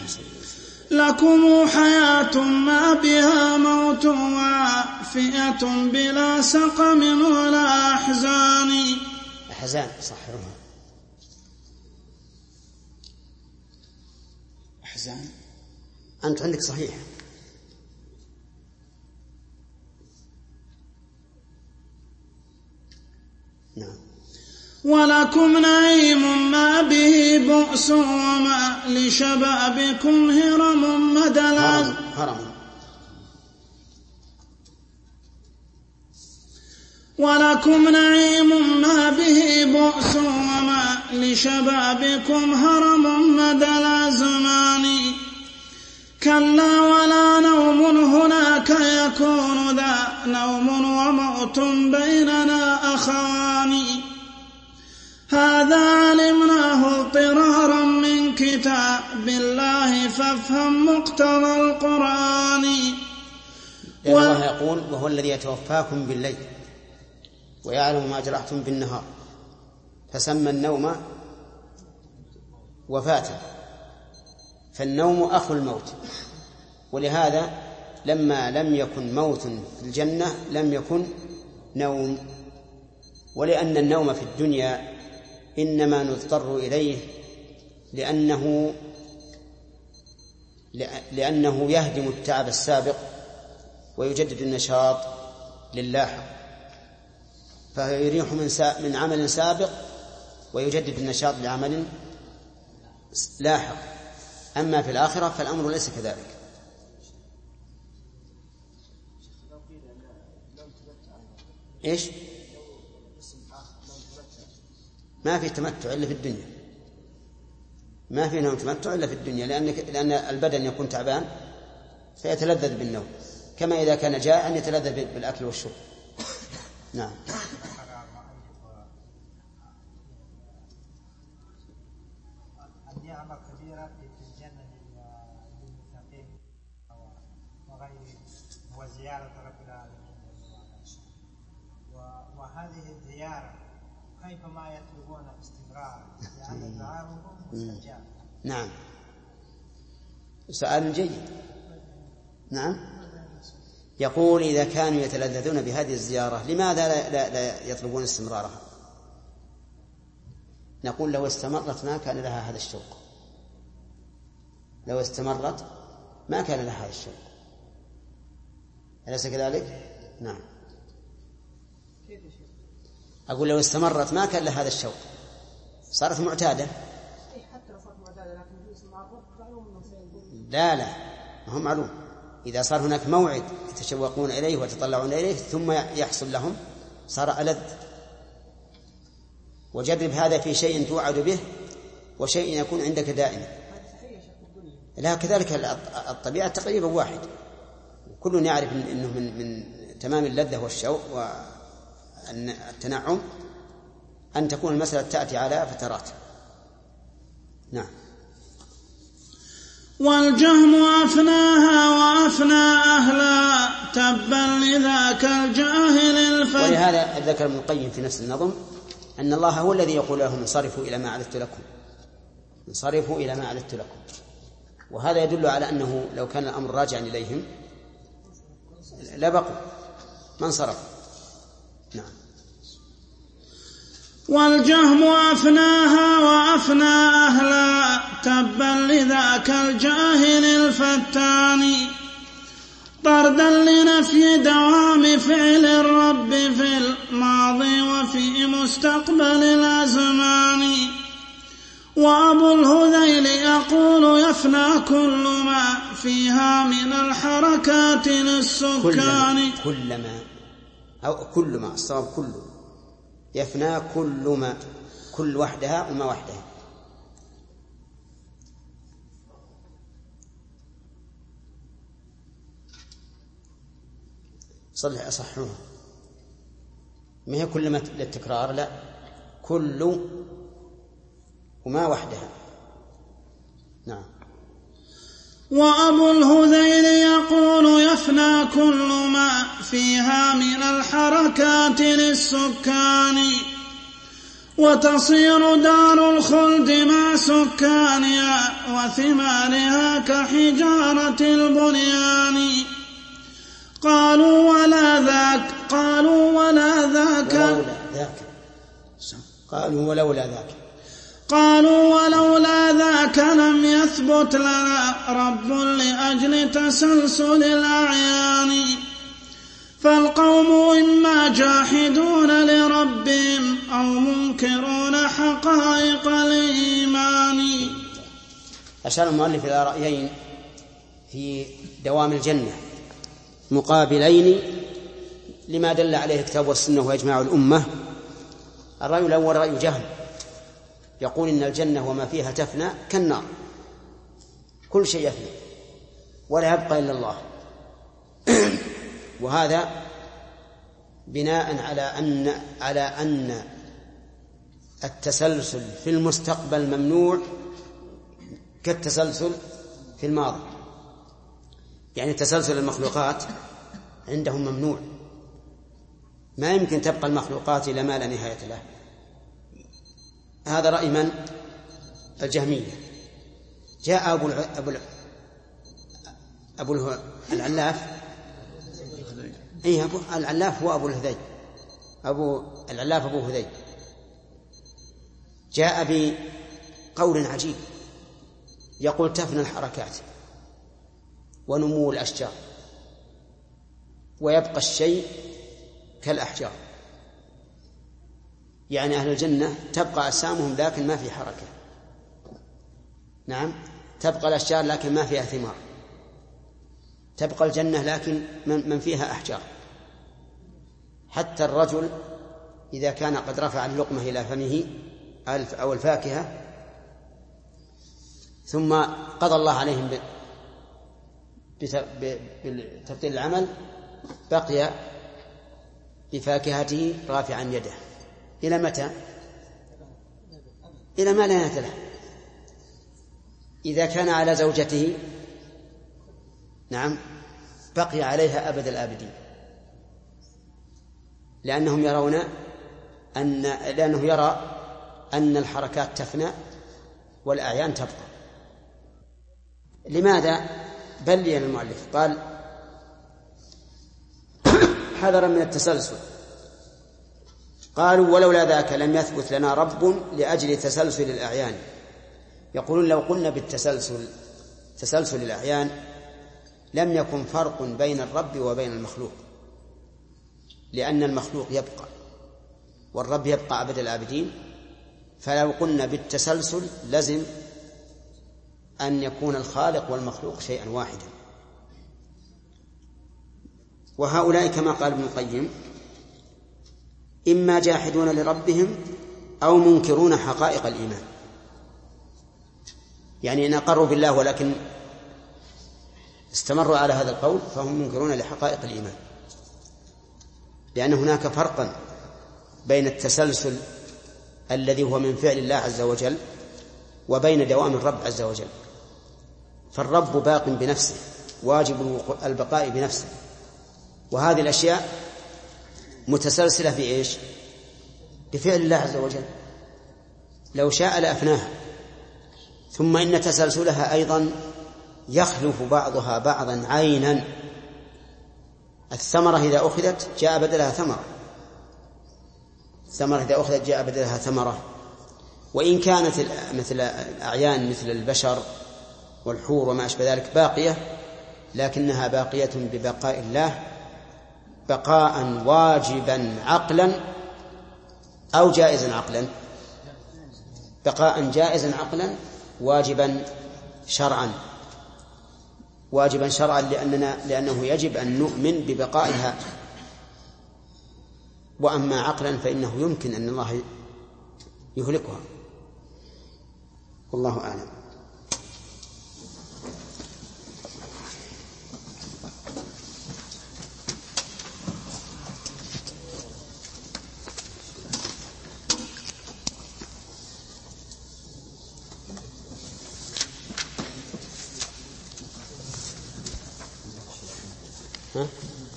لكم حياة ما بها موت وعافية بلا سقم ولا أحزان. أحزان صحيحها أحزان أنت عندك صحيح نعم. ولكم نعيم ما به بؤس وما لشبابكم هرم مدلا هرم, هرم. ولكم نعيم ما به بؤس وما لشبابكم هرم مدلا زمان كلا ولا نوم هناك يكون ذا نوم وموت بيننا أخوان هذا علمناه اضطرارا من كتاب الله فافهم مقتضى القرآن. لأن الله يقول وهو الذي يتوفاكم بالليل ويعلم ما جرحتم بالنهار فسمى النوم وفاة، فالنوم أخو الموت، ولهذا لما لم يكن موت في الجنة لم يكن نوم، ولأن النوم في الدنيا إنما نضطر إليه لأنه لأنه يهدم التعب السابق ويجدد النشاط للاحق، فيريح من من عمل سابق ويجدد النشاط لعمل لاحق. أما في الآخرة فالأمر ليس كذلك. إيش؟ ما في تمتع إلا في الدنيا، ما في نوم تمتع إلا في الدنيا، لأن لأن البدن يكون تعبان فيتلذذ بالنوم، كما إذا كان جائعا يتلذذ بالأكل والشرب. نعم. النعمة كبيرة في الجنة للمتقين وغيره وزيارة رب العالمين، وهذه الزيارة كيف ما يطلبون باستمرار لأن دعاهم مستجاب. نعم، سؤال جيد. نعم، يقول إذا كانوا يتلذذون بهذه الزيارة لماذا لا, لا, لا يطلبون استمرارها؟ نقول لو استمرت ما كان لها هذا الشوق، لو استمرت ما كان لها هذا الشوق، أليس كذلك؟ نعم. أقول لو استمرت ما كان لها هذا الشوق، صارت معتادة. لا لا ما هو معلوم، إذا صار هناك موعد يتشوقون إليه ويتطلعون إليه ثم يحصل لهم صار ألذ. وجرب هذا في شيء توعد به وشيء يكون عندك دائما. لا كذلك الطبيعة تقريبا واحد، كل يعرف أنه من, من تمام اللذة والشوق والتنعم أن تكون المسألة تأتي على فترات. نعم. والجهم أفناها وأفنى أهلا تبا لذاك الجاهل الفجر. ولهذا ذكر ابن القيم في نفس النظم أن الله هو الذي يقول لهم انصرفوا إلى ما أعددت لكم، انصرفوا إلى ما أعددت لكم، وهذا يدل على أنه لو كان الأمر راجعا إليهم لبقوا ما انصرفوا. نعم. والجهم أفناها وأفنى أهلا تبا لذاك الجاهل الفتان طردا لنفي دوام فعل الرب في الماضي وفي مستقبل الأزمان. وأبو الهذيل يقول يفنى كل ما فيها من الحركات للسكان. كلما أو كل ما الصواب كله، يفنى كل ما، كل وحدها وما وحدها. صلح أصحوها، ما هي كل ما للتكرار، لا كل وما وحدها. نعم. وأبو الهذيل يقول يفنى كل ما فيها من الحركات للسكان وتصير دار الخلد مع سكانها وثمارها كحجارة البنيان. قالوا ولا ذاك قالوا ولا ذاك قالوا ولولا ذاك قالوا ولولا ذاك لم يثبت لنا رب لأجل تسلسل الأعيان. فالقوم إما جاحدون لربهم أو منكرون حقائق الإيمان. أشار المؤلف إلى رأيين في دوام الجنة مقابلين لما دل عليه الكتاب والسنة وإجماع الأمة. الرأي الأول رأي جهم، يقول إن الجنة وما فيها تفنى كالنار، كل شيء يفنى ولا يبقى إلا الله. وهذا بناء على أن على أن التسلسل في المستقبل ممنوع كالتسلسل في الماضي، يعني تسلسل المخلوقات عندهم ممنوع، ما يمكن تبقى المخلوقات إلى ما لا نهاية له. هذا رأي من؟ الجهمية. جاء أبو أبو أبو العلاف، إيه أبو العلاف هو أبو الهذيل، أبو العلاف أبو هذيل، جاء بقول عجيب يقول تفنى الحركات ونمو الأشجار ويبقى الشيء كالأحجار، يعني أهل الجنة تبقى أجسامهم لكن ما في حركة. نعم، تبقى الأشجار لكن ما فيها ثمار، تبقى الجنة لكن من فيها أحجار. حتى الرجل إذا كان قد رفع اللقمة إلى فمه أو الفاكهة ثم قضى الله عليهم بتبطيل العمل، بقي بفاكهته رافعا يده إلى متى؟ إلى ما لا نهاية له. إذا كان على زوجته نعم بقي عليها أبد الآبدين، لأنهم يرون أن لأنه يرى أن الحركات تفنى والأعيان تبقى. لماذا؟ بلّي المؤلف قال حذرا من التسلسل. قالوا ولولا ذاك لم يثبت لنا رب لأجل تسلسل الأعيان. يقولون لو قلنا بالتسلسل تسلسل الأعيان لم يكن فرق بين الرب وبين المخلوق، لأن المخلوق يبقى والرب يبقى أبد الآبدين. فلو قلنا بالتسلسل لزم أن يكون الخالق والمخلوق شيئا واحدا. وهؤلاء كما قال ابن القيم إما جاحدون لربهم أو منكرون حقائق الإيمان، يعني إن أقروا بالله ولكن استمروا على هذا القول فهم منكرون لحقائق الإيمان، لأن هناك فرقا بين التسلسل الذي هو من فعل الله عز وجل وبين دوام الرب عز وجل. فالرب باق بنفسه واجب البقاء بنفسه، وهذه الأشياء متسلسلة في إيش؟ بفعل الله عز وجل، لو شاء لأفناها. ثم إن تسلسلها أيضا يخلف بعضها بعضا عينا. الثمرة إذا أخذت جاء بدلها ثمرة، الثمرة إذا أخذت جاء بدلها ثمرة. وإن كانت مثل الأعيان مثل البشر والحور وما أشبه ذلك باقية، لكنها باقية ببقاء الله بقاء واجبا عقلا أو جائزا عقلا، بقاء جائزا عقلا واجبا شرعا. واجبا شرعا لأننا لأنه يجب أن نؤمن ببقائها، وأما عقلا فإنه يمكن أن الله يهلكها. والله أعلم. ها؟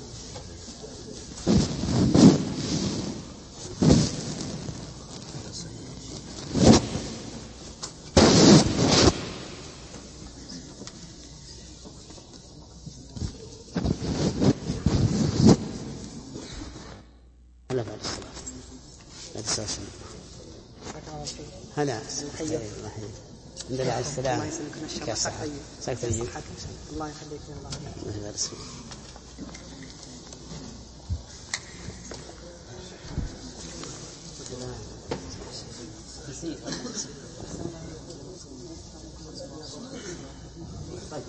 هلا بعد الصلاة بعد الصلاة هلا الله الحمد على السلامة. الله يسلمك. الله يخليك. الله يسلمك. الله نسيت. طيب.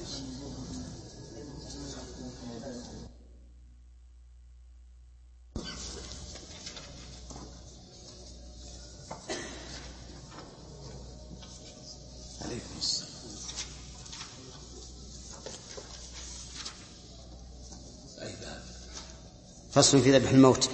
فصل في ذبح الموت.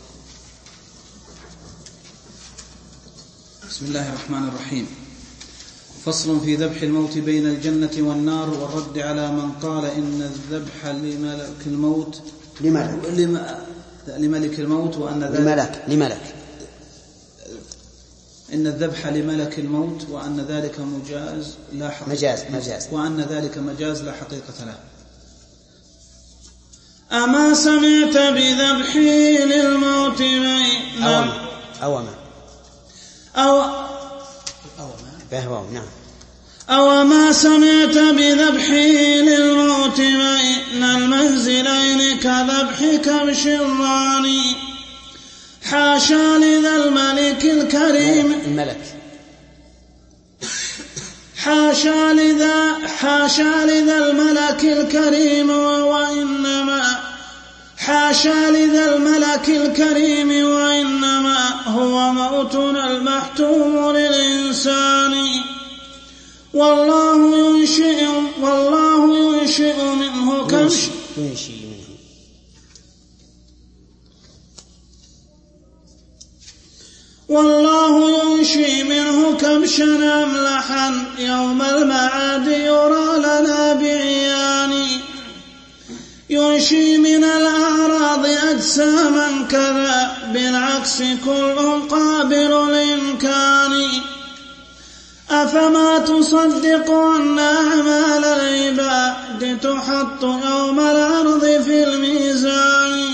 بسم الله الرحمن الرحيم. فصل في ذبح الموت بين الجنة والنار، والرد على من قال إن الذبح لملك الموت لملك لملك الموت وأن ذلك لملك لملك إن الذبح لملك الموت وأن ذلك مجاز لا حقيقة مجاز مجاز وأن ذلك مجاز لا حقيقة له. أما سمعت بذبحي للموت بين أوما أوما أو أوما نعم أو ما سمعت بذبحي للموت بين المنزلين كذبح كبش الراني حاشا لذا الملك الكريم الملك حاشا لذا حاشا لذا الملك الكريم وإنما حاشا لذا الملك الكريم وإنما هو موتنا المحتوم للإنسان والله ينشئ والله ينشئ منه كبش ينشئ منه والله ينشئ منه كبشا أملحا يوم المعاد يرى لنا بعيان ينشئ من الأعراض أجساما كذا بالعكس كل قابل للإمكان أفما تصدق أن أعمال العباد تحط يوم الأرض في الميزان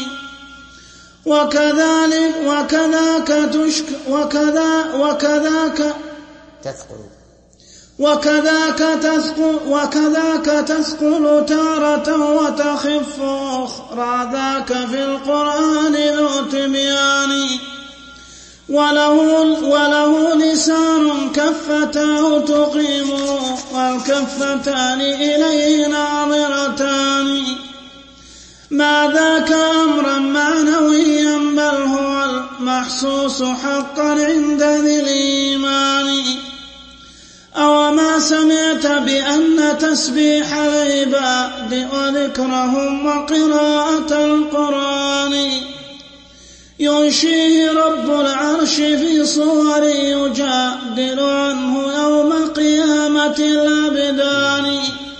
وكذلك وكذاك تشك وكذا وكذاك تثقل وكذاك تثقل وكذاك تثقل تارة وتخف أخرى ذاك في القرآن ذو تبيان وله وله لسان كفتاه تقيم والكفتان إليه ناظرتان ما ذاك أمرا معنويا بل هو المحسوس حقا عند ذي الإيمان أو ما سمعت بأن تسبيح العباد وذكرهم وقراءة القرآن ينشيه رب العرش في صور يجادل عنه يوم قيامة الأبدان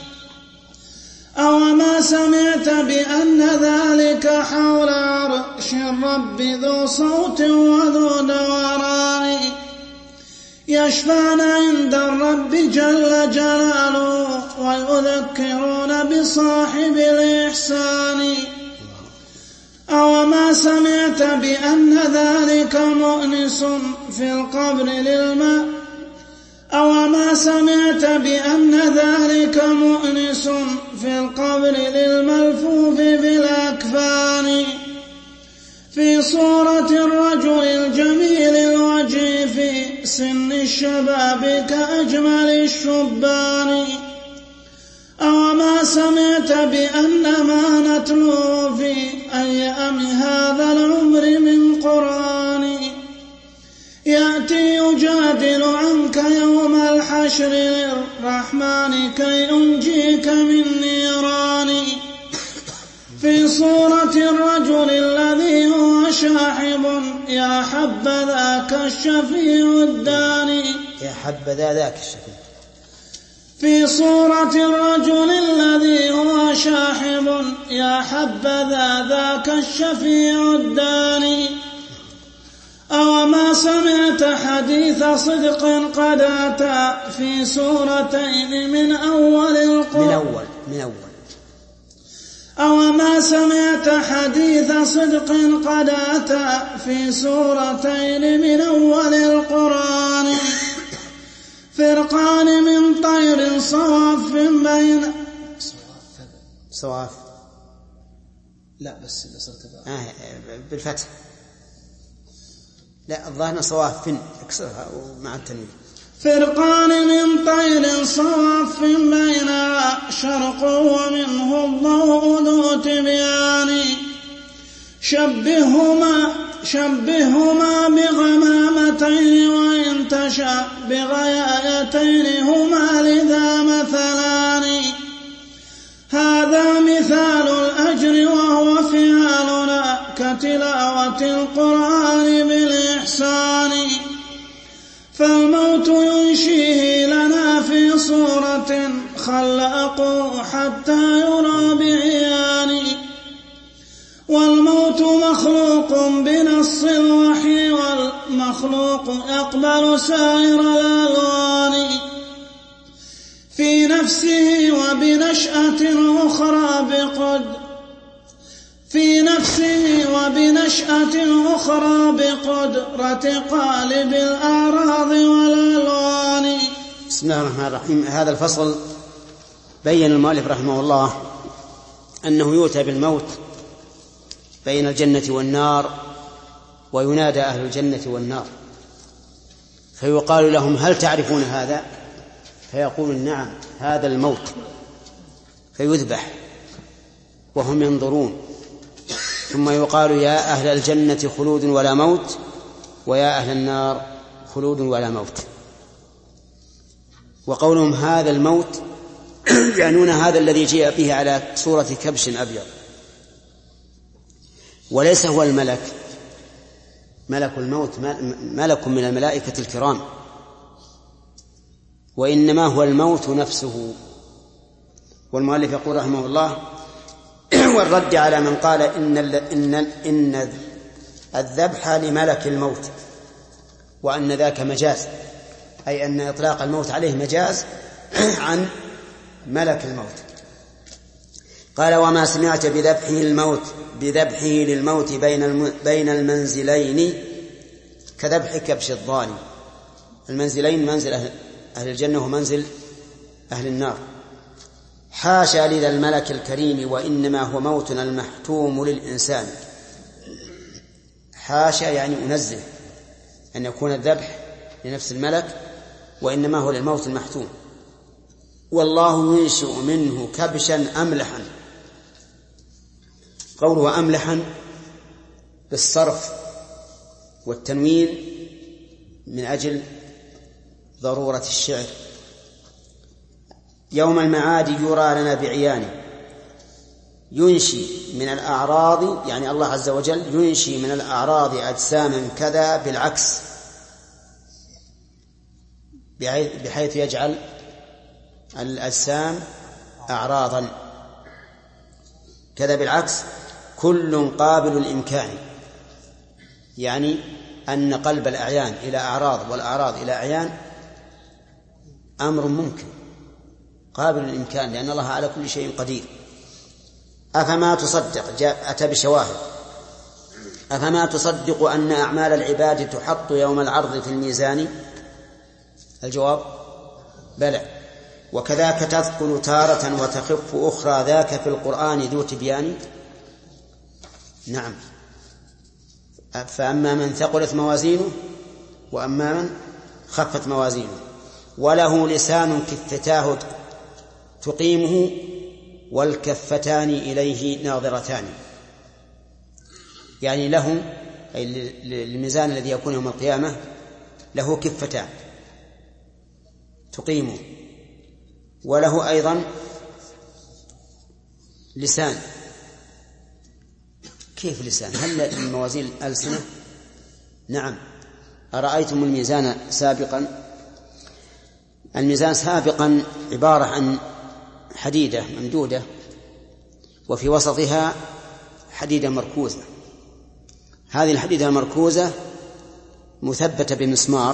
أو ما سمعت بأن ذلك حول عرش الرب ذو صوت وذو دوران يشفعن عند الرب جل جلاله ويذكرون بصاحب الإحسان أو ما سمعت بأن ذلك مؤنس في القبر للماء أو ما سمعت بأن ذلك مؤنس في القبر للملفوف بالأكفان في صورة الرجل الجميل الوجه في سن الشباب كأجمل الشبان أو ما سمعت بأن ما نتلو في أيام هذا العمر من قرآن يأتي يجادل عنك يوم الحشر للرحمن كي أنجيك من نيران في صورة الرجل الذي هو شاحب يا حبذاك الشفيع الداني يا حبذا ذاك الشفيع في صورة الرجل الذي هو شاحب يا حبذا ذاك الشفيع الداني أو ما سمعت حديث صدق قد أتى في سورتين من أول القرآن من أول من أول أو ما سمعت حديث صدق قد أتى في سورتين من أول القرآن فرقان من طير صواف بين صواف لا بس إذا صرت آه بالفتح لا الظاهر صواف اكسرها مع التنوين. فرقان من طير صواف بينها شرق ومنه الضوء ذو تبيان شبههما شبههما بغمامتين وإن تشاء بغيايتين هما لذا مثلان هذا مثال الأجر وهو فعالنا كتلاوة القرآن بالإحسان فالموت ينشيه لنا في صورة خلقه حتى يرى بعيان والموت مخلوق بنص الوحي والمخلوق يقبل سائر الألوان في نفسه وبنشأة أخرى بقد في نفسه وبنشأة أخرى بقدرة قالب الأعراض والألوان. بسم الله الرحمن الرحيم. هذا الفصل بين المؤلف رحمه الله أنه يؤتى بالموت بين الجنة والنار وينادى أهل الجنة والنار فيقال لهم هل تعرفون هذا؟ فيقول نعم هذا الموت فيذبح وهم ينظرون ثم يقال يا أهل الجنة خلود ولا موت ويا أهل النار خلود ولا موت. وقولهم هذا الموت يعنون هذا الذي جاء به على صورة كبش أبيض وليس هو الملك. ملك الموت ملك من الملائكة الكرام وإنما هو الموت نفسه. والمؤلف يقول رحمه الله والرد على من قال إن, إن, إن الذبح لملك الموت وأن ذاك مجاز أي أن إطلاق الموت عليه مجاز عن ملك الموت. قال وما سمعت بذبحه الموت بذبحه للموت بين بين المنزلين كذبح كبش الضاني. المنزلين منزل أهل, أهل الجنة ومنزل أهل النار. حاشا لذا الملك الكريم وإنما هو موتنا المحتوم للإنسان. حاشا يعني أنزه أن يكون الذبح لنفس الملك وإنما هو للموت المحتوم. والله ينشئ منه كبشا أملحا. قوله أملحا بالصرف والتنوين من أجل ضرورة الشعر. يوم المعاد يرى لنا بعيان. ينشي من الأعراض يعني الله عز وجل ينشي من الأعراض أجساما كذا بالعكس بحيث يجعل الأجسام أعراضا كذا بالعكس كل قابل الإمكان يعني أن قلب الأعيان إلى أعراض والأعراض إلى أعيان أمر ممكن قابل الإمكان لأن الله على كل شيء قدير. أفما تصدق جاء أتى بشواهد. أفما تصدق أن أعمال العباد تحط يوم العرض في الميزان؟ الجواب بلى. وكذاك تثقل تارة وتخف أخرى ذاك في القرآن ذو تبيان. نعم. فأما من ثقلت موازينه وأما من خفت موازينه. وله لسان كفتاه تقيمه والكفتان إليه ناظرتان. يعني له أي الميزان الذي يكون يوم القيامة له كفتان تقيمه وله أيضا لسان. كيف لسان؟ هل الموازين ألسنة؟ نعم. أرأيتم الميزان سابقا؟ الميزان سابقا عبارة عن حديدة ممدودة وفي وسطها حديدة مركوزة. هذه الحديدة المركوزة مثبتة بمسمار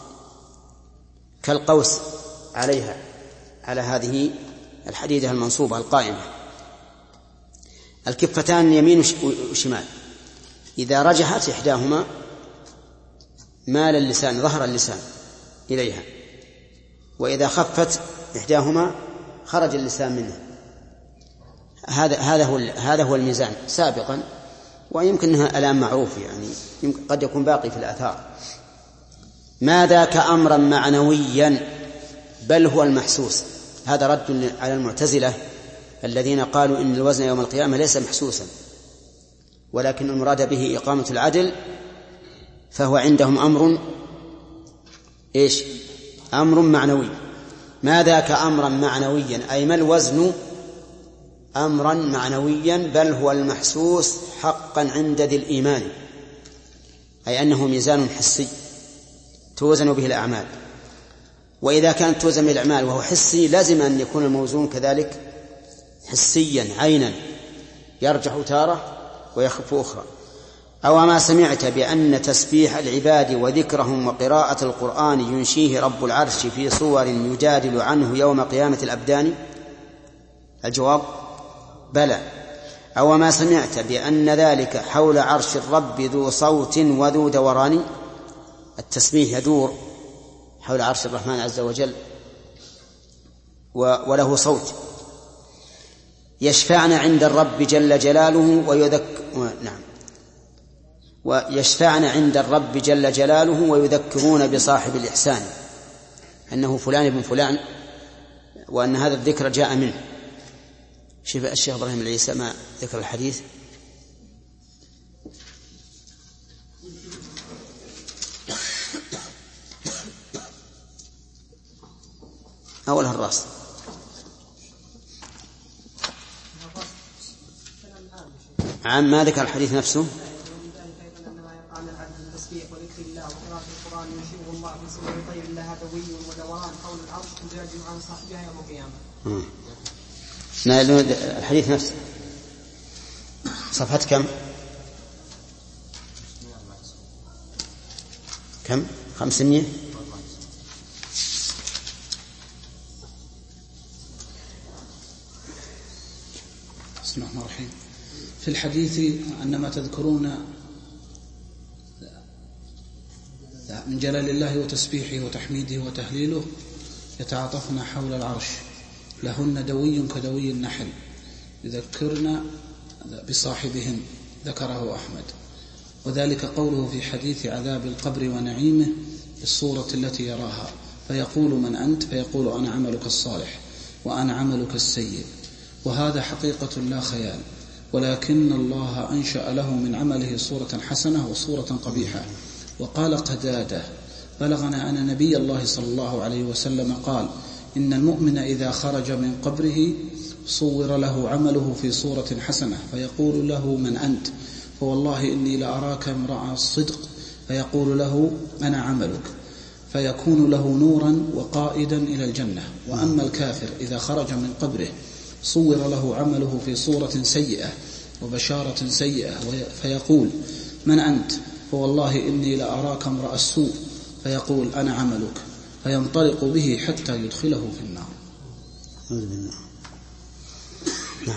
كالقوس عليها على هذه الحديدة المنصوبة القائمة. الكفتان يمين وشمال. إذا رجحت إحداهما مال اللسان ظهر اللسان إليها وإذا خفت إحداهما خرج اللسان منه. هذا هذا هو هذا هو الميزان سابقا. ويمكن أنها الآن معروف، يعني قد يكون باقي في الآثار. ما ذاك أمرا معنويا بل هو المحسوس. هذا رد على المعتزلة الذين قالوا إن الوزن يوم القيامة ليس محسوسا، ولكن المراد به إقامة العدل، فهو عندهم أمر إيش؟ أمر معنوي. ما ذاك أمرا معنويا أي ما الوزن أمرا معنويا بل هو المحسوس حقا عند ذي الإيمان، أي أنه ميزان حسي توزن به الأعمال. وإذا كانت توزن به الأعمال وهو حسي لازم أن يكون الموزون كذلك حسيا عينا، يرجح تارة ويخف أخرى. أو ما سمعت بأن تسبيح العباد وذكرهم وقراءة القرآن ينشيه رب العرش في صور يجادل عنه يوم قيامة الأبدان؟ الجواب بلى. أو ما سمعت بأن ذلك حول عرش الرب ذو صوت وذو دوران؟ التسبيح يدور حول عرش الرحمن عز وجل وله صوت. يشفعن عند الرب جل جلاله ويذكر نعم ويشفعن عند الرب جل جلاله ويذكرون بصاحب الإحسان أنه فلان ابن فلان، وأن هذا الذكر جاء منه. شوف الشيخ إبراهيم العيسى ما ذكر الحديث. أولها الرأس. عام ما ذكر الحديث نفسه. الحديث نفسه صفحة كم؟ كم؟ خمسمية. بسم الله الرحمن الرحيم. في الحديث أن ما تذكرون من جلال الله وتسبيحه وتحميده وتهليله يتعاطفن حول العرش، لهن دوي كدوي النحل يذكرن بصاحبهن، ذكره أحمد. وذلك قوله في حديث عذاب القبر ونعيمه الصورة التي يراها، فيقول من أنت؟ فيقول أنا عملك الصالح وأنا عملك السيء. وهذا حقيقة لا خيال، ولكن الله أنشأ له من عمله صورة حسنة وصورة قبيحة. وقال قتادة: بلغنا أن نبي الله صلى الله عليه وسلم قال: إن المؤمن إذا خرج من قبره صور له عمله في صورة حسنة، فيقول له من أنت؟ فوالله إني لأراك امرأ الصدق، فيقول له أنا عملك، فيكون له نورا وقائدا إلى الجنة. وأما الكافر إذا خرج من قبره صور له عمله في صورة سيئة وبشارة سيئة، فيقول من أنت؟ فوالله إني لأراك امرأ السوء، فيقول أنا عملك، فينطلق به حتى يدخله في النار. نعم.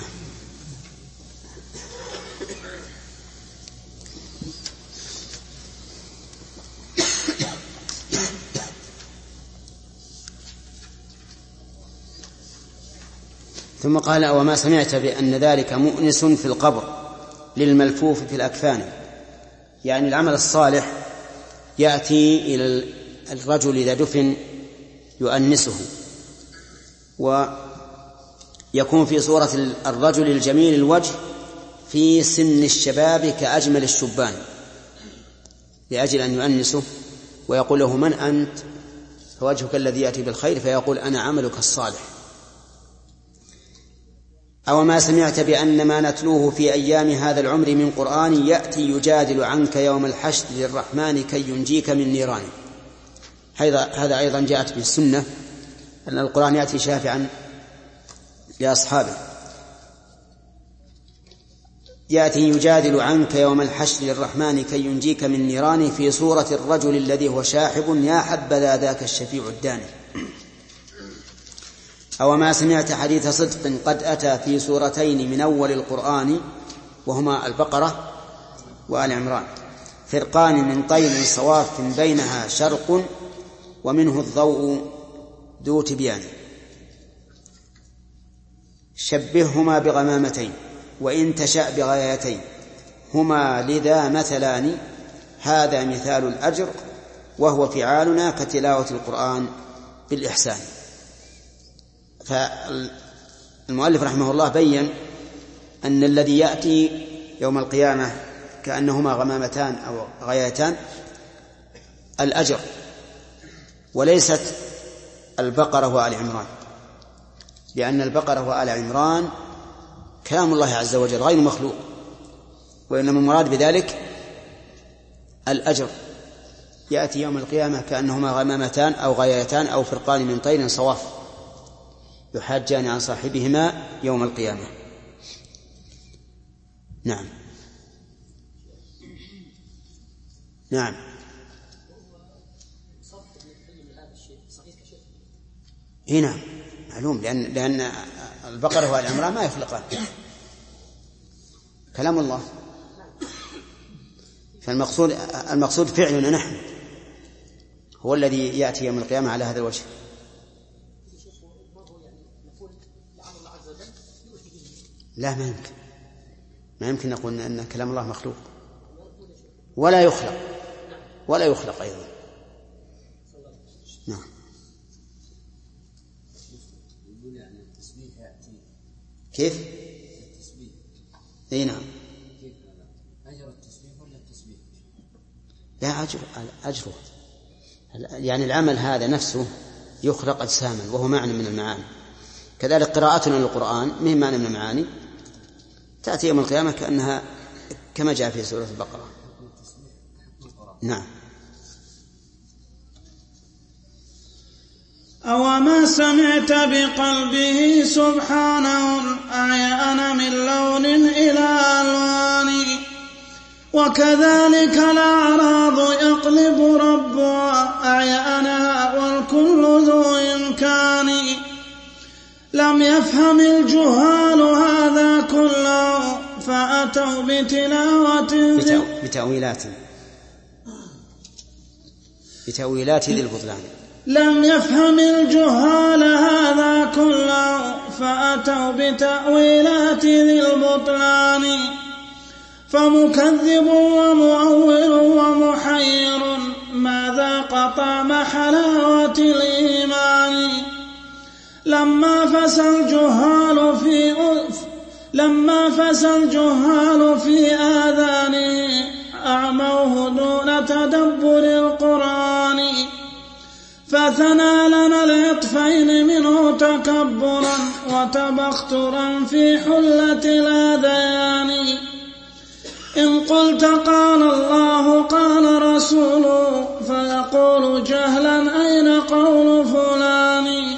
ثم قال: وما سمعت بأن ذلك مؤنس في القبر للملفوف في الأكفان. يعني العمل الصالح يأتي إلى الرجل إذا دفن يؤنسه، ويكون في صورة الرجل الجميل الوجه في سن الشباب كأجمل الشبان، لأجل أن يؤنسه ويقول له من أنت؟ فوجهك الذي يأتي بالخير، فيقول أنا عملك الصالح. أو ما سمعت بأن ما نتلوه في أيام هذا العمر من قرآن يأتي يجادل عنك يوم الحشر للرحمن كي ينجيك من نيرانه. هذا أيضا جاءت به السنة أن القرآن يأتي شافعا لأصحابه، يأتي يجادل عنك يوم الحشر للرحمن كي ينجيك من نيرانه في صورة الرجل الذي هو شاحب يا حبذا ذاك الشفيع الداني. أو ما سمعت حديث صدق قد أتى في سورتين من أول القرآن وهما البقرة وآل عمران، فرقان من طير صواف بينها شرق ومنه الضوء ذو تبيان، شبههما بغمامتين وإن تشاء بغايتين، هما لذا مثلان هذا مثال الأجر وهو فعالنا كتلاوة القرآن بالإحسان. فالمؤلف رحمه الله بيّن أن الذي يأتي يوم القيامة كأنهما غمامتان أو غايتان الأجر، وليست البقرة وآل عمران، لأن البقرة وآل عمران كلام الله عز وجل غير مخلوق، وإنما المراد بذلك الأجر. يأتي يوم القيامة كأنهما غمامتان أو غايتان أو فرقان من طير صواف يحاجان عن صاحبهما يوم القيامة. نعم نعم هنا معلوم، لأن, لأن البقرة والعمران ما يخلقان كلام الله، فالمقصود المقصود فعلنا نحن هو الذي يأتي يوم القيامة على هذا الوجه. لا ما يمكن ما يمكن نقول أن كلام الله مخلوق ولا يخلق ولا يخلق أيضا. نعم كيف؟ التسبيح. اي نعم. كيف أجر التسبيح ولا التسبيح؟ لا أجر أجره يعني العمل هذا نفسه يخلق أجساما وهو معنى من المعاني. كذلك قراءتنا للقرآن من معنى من المعاني تأتي يوم القيامة كأنها كما جاء في سورة البقرة. نعم. أوما سمعت بقلبه سبحانه الأعيان من لون إلى ألوان، وكذلك الأعراض يقلب ربها أعيانها والكل ذو إمكان. لم يفهم الجهال هذا كله فأتوا بتلاوة بتأويلات بتأويلات ذي البطلان. لم يفهم الجهال هذا كله فأتوا بتأويلات ذي البطلان. فمكذب ومؤول ومحير ماذا قطع حلاوة الإيمان. لما فسى الجهال في أذف لما فسى الجهال في آذانه أعموه دون تدبر القرآن. فثنى لنا العطفين منه تكبرا وتبخترا في حلة الأذيان. إن قلت قال الله قال رسوله فيقول جهلا أين قول فلان.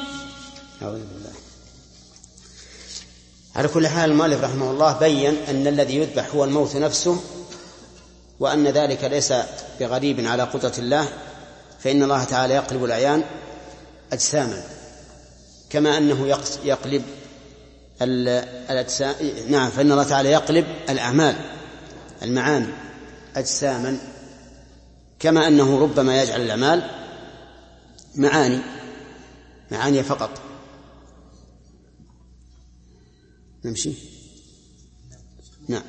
على كل حال المؤلف رحمه الله بيّن أن الذي يذبح هو الموت نفسه، وأن ذلك ليس بغريب على قدرة الله، فإن الله تعالى يقلب الأعيان أجساما كما أنه يقلب الأجسام. نعم فإن الله تعالى يقلب الأعمال المعاني أجساما كما أنه ربما يجعل الأعمال معاني معاني فقط. نمشي. نعم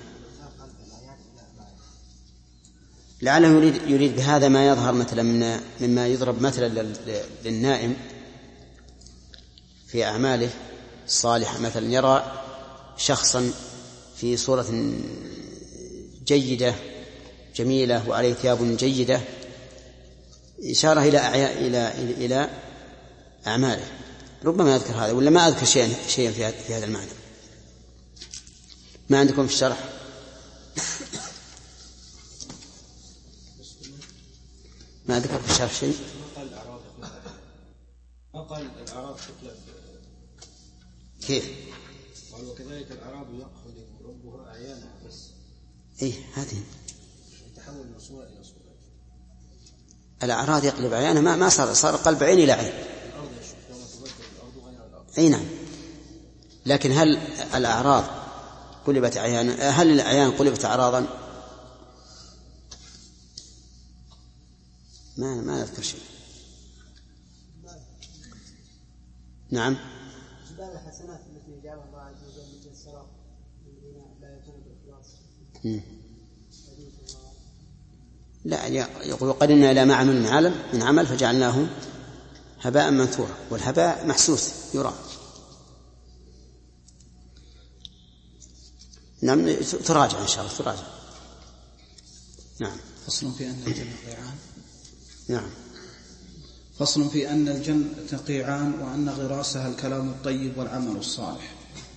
لعله يريد, يريد بهذا ما يظهر مثلا من مما يضرب مثلا للنائم في أعماله الصالحة، مثلا يرى شخصا في صورة جيدة جميلة وعليه ثياب جيدة، إشارة إلى أعياء إلى إلى إلى أعماله، ربما يذكر هذا ولا ما أذكر شيئا شيئا في هذا في هذا المعنى. ما عندكم في الشرح؟ ما ذكر في الشرح شيء؟ ما قال الأعراض تطلع كيف؟ قال وكذلك الأعراض يقلب ربها أعيانها بس. إيه هذه يتحول من صورة إلى صورة. الأعراض يقلب أعيانها ما ما صار صار قلب عين إلى عين. الأرض يشوف يوم تبدل الأرض غير الأرض. أي نعم. لكن هل الأعراض قلبت أعيان هل الأعيان قلبت أعراضا؟ ما ما أذكر شيء. نعم. جبال الحسنات التي جعلها الله عز وجل مثل السراب لا يكون بالإخلاص. لا، يقول قدمنا إلى ما عمل من عمل من عمل فجعلناه هباء منثورا، والهباء محسوس يرى. نعم، تراجع إن شاء الله تراجع. نعم. فصل في أن الجنة قيعان. نعم. فصل في أن الجنة قيعان وأن غراسها الكلام الطيب والعمل الصالح.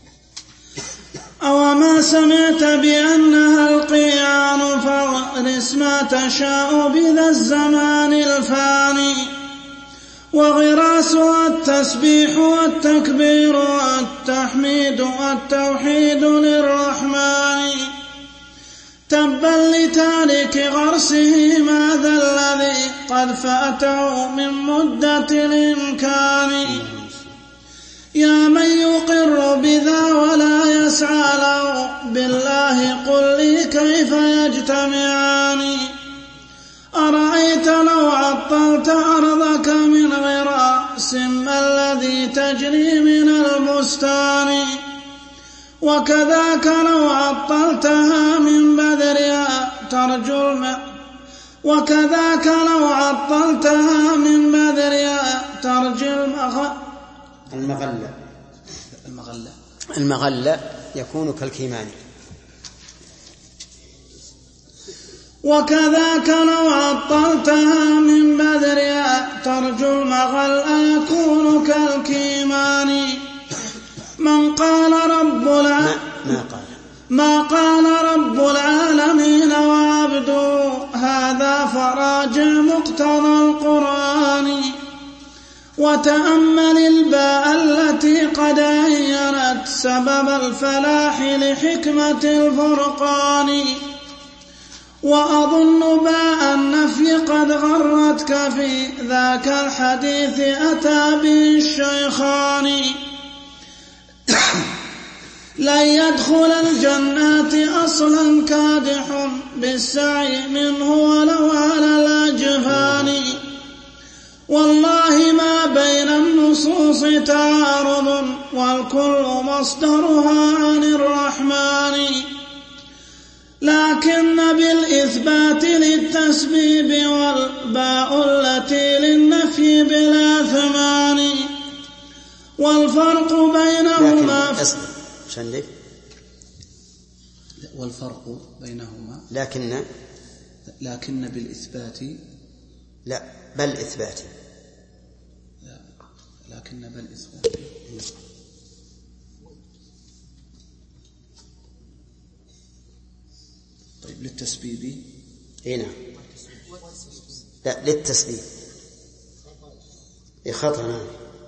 أوما سمعت بأنها القيعان فاغرس ما تشاء بذا الزمان الفاني، وغراسها التسبيح والتكبير والتحميد والتوحيد للرحمن. تبا لتارك غرسه ماذا الذي قد فاته من مدة الإمكان. يا من يقر بذا ولا يسعى له بالله قل لي كيف يجتمعان. أرأيت لو عطلت أرضك من غراس ما الذي تجري من البستان، وكذاك لو عطلتها من بذرها ترجو الماء وكذاك لو عطلتها من بذرها ترجو المغ... المغلة المغلة المغلة يكون كالكيمان. وكذاك لو عطلتها من بذرها ترجو المغلة يكون كالكيمان. من قال رب العالمين ما, ما قال ما قال رب العالمين وعبده هذا فراجع مقتضى القرآن. وتأمل الباء التي قد عينت سبب الفلاح لحكمة الفرقان. وأظن باء النفي قد غرتك في ذاك الحديث أتى به الشيخان. لن يدخل الجنات أصلا كادح بالسعي منه ولو على الأجفان. والله ما بين النصوص تعارض والكل مصدرها عن الرحمن. لكن بالإثبات للتسبيب والباء التي للنفي بلا ثمان. والفرق بينهما شندي والفرق بينهما لكن لكن بالإثبات لا بل إثبات لا لكن بل إثبات طيب للتسبيب هنا لا للتسبيب يخطنا.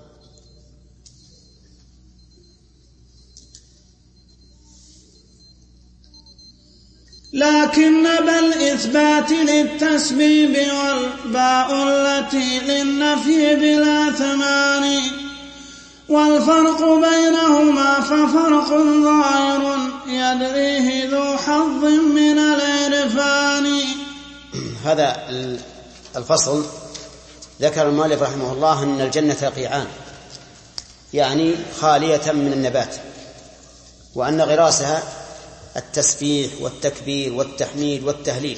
لكن بالإثبات للتسبيب والباء التي للنفي بلا ثمان. والفرق بينهما ففرق ظاهر يدريه ذو حظ من العرفان. هذا الفصل ذكر المؤلف رحمه الله أن الجنة قيعان، يعني خالية من النبات، وأن غراسها التسبيح والتكبير والتحميد والتهليل.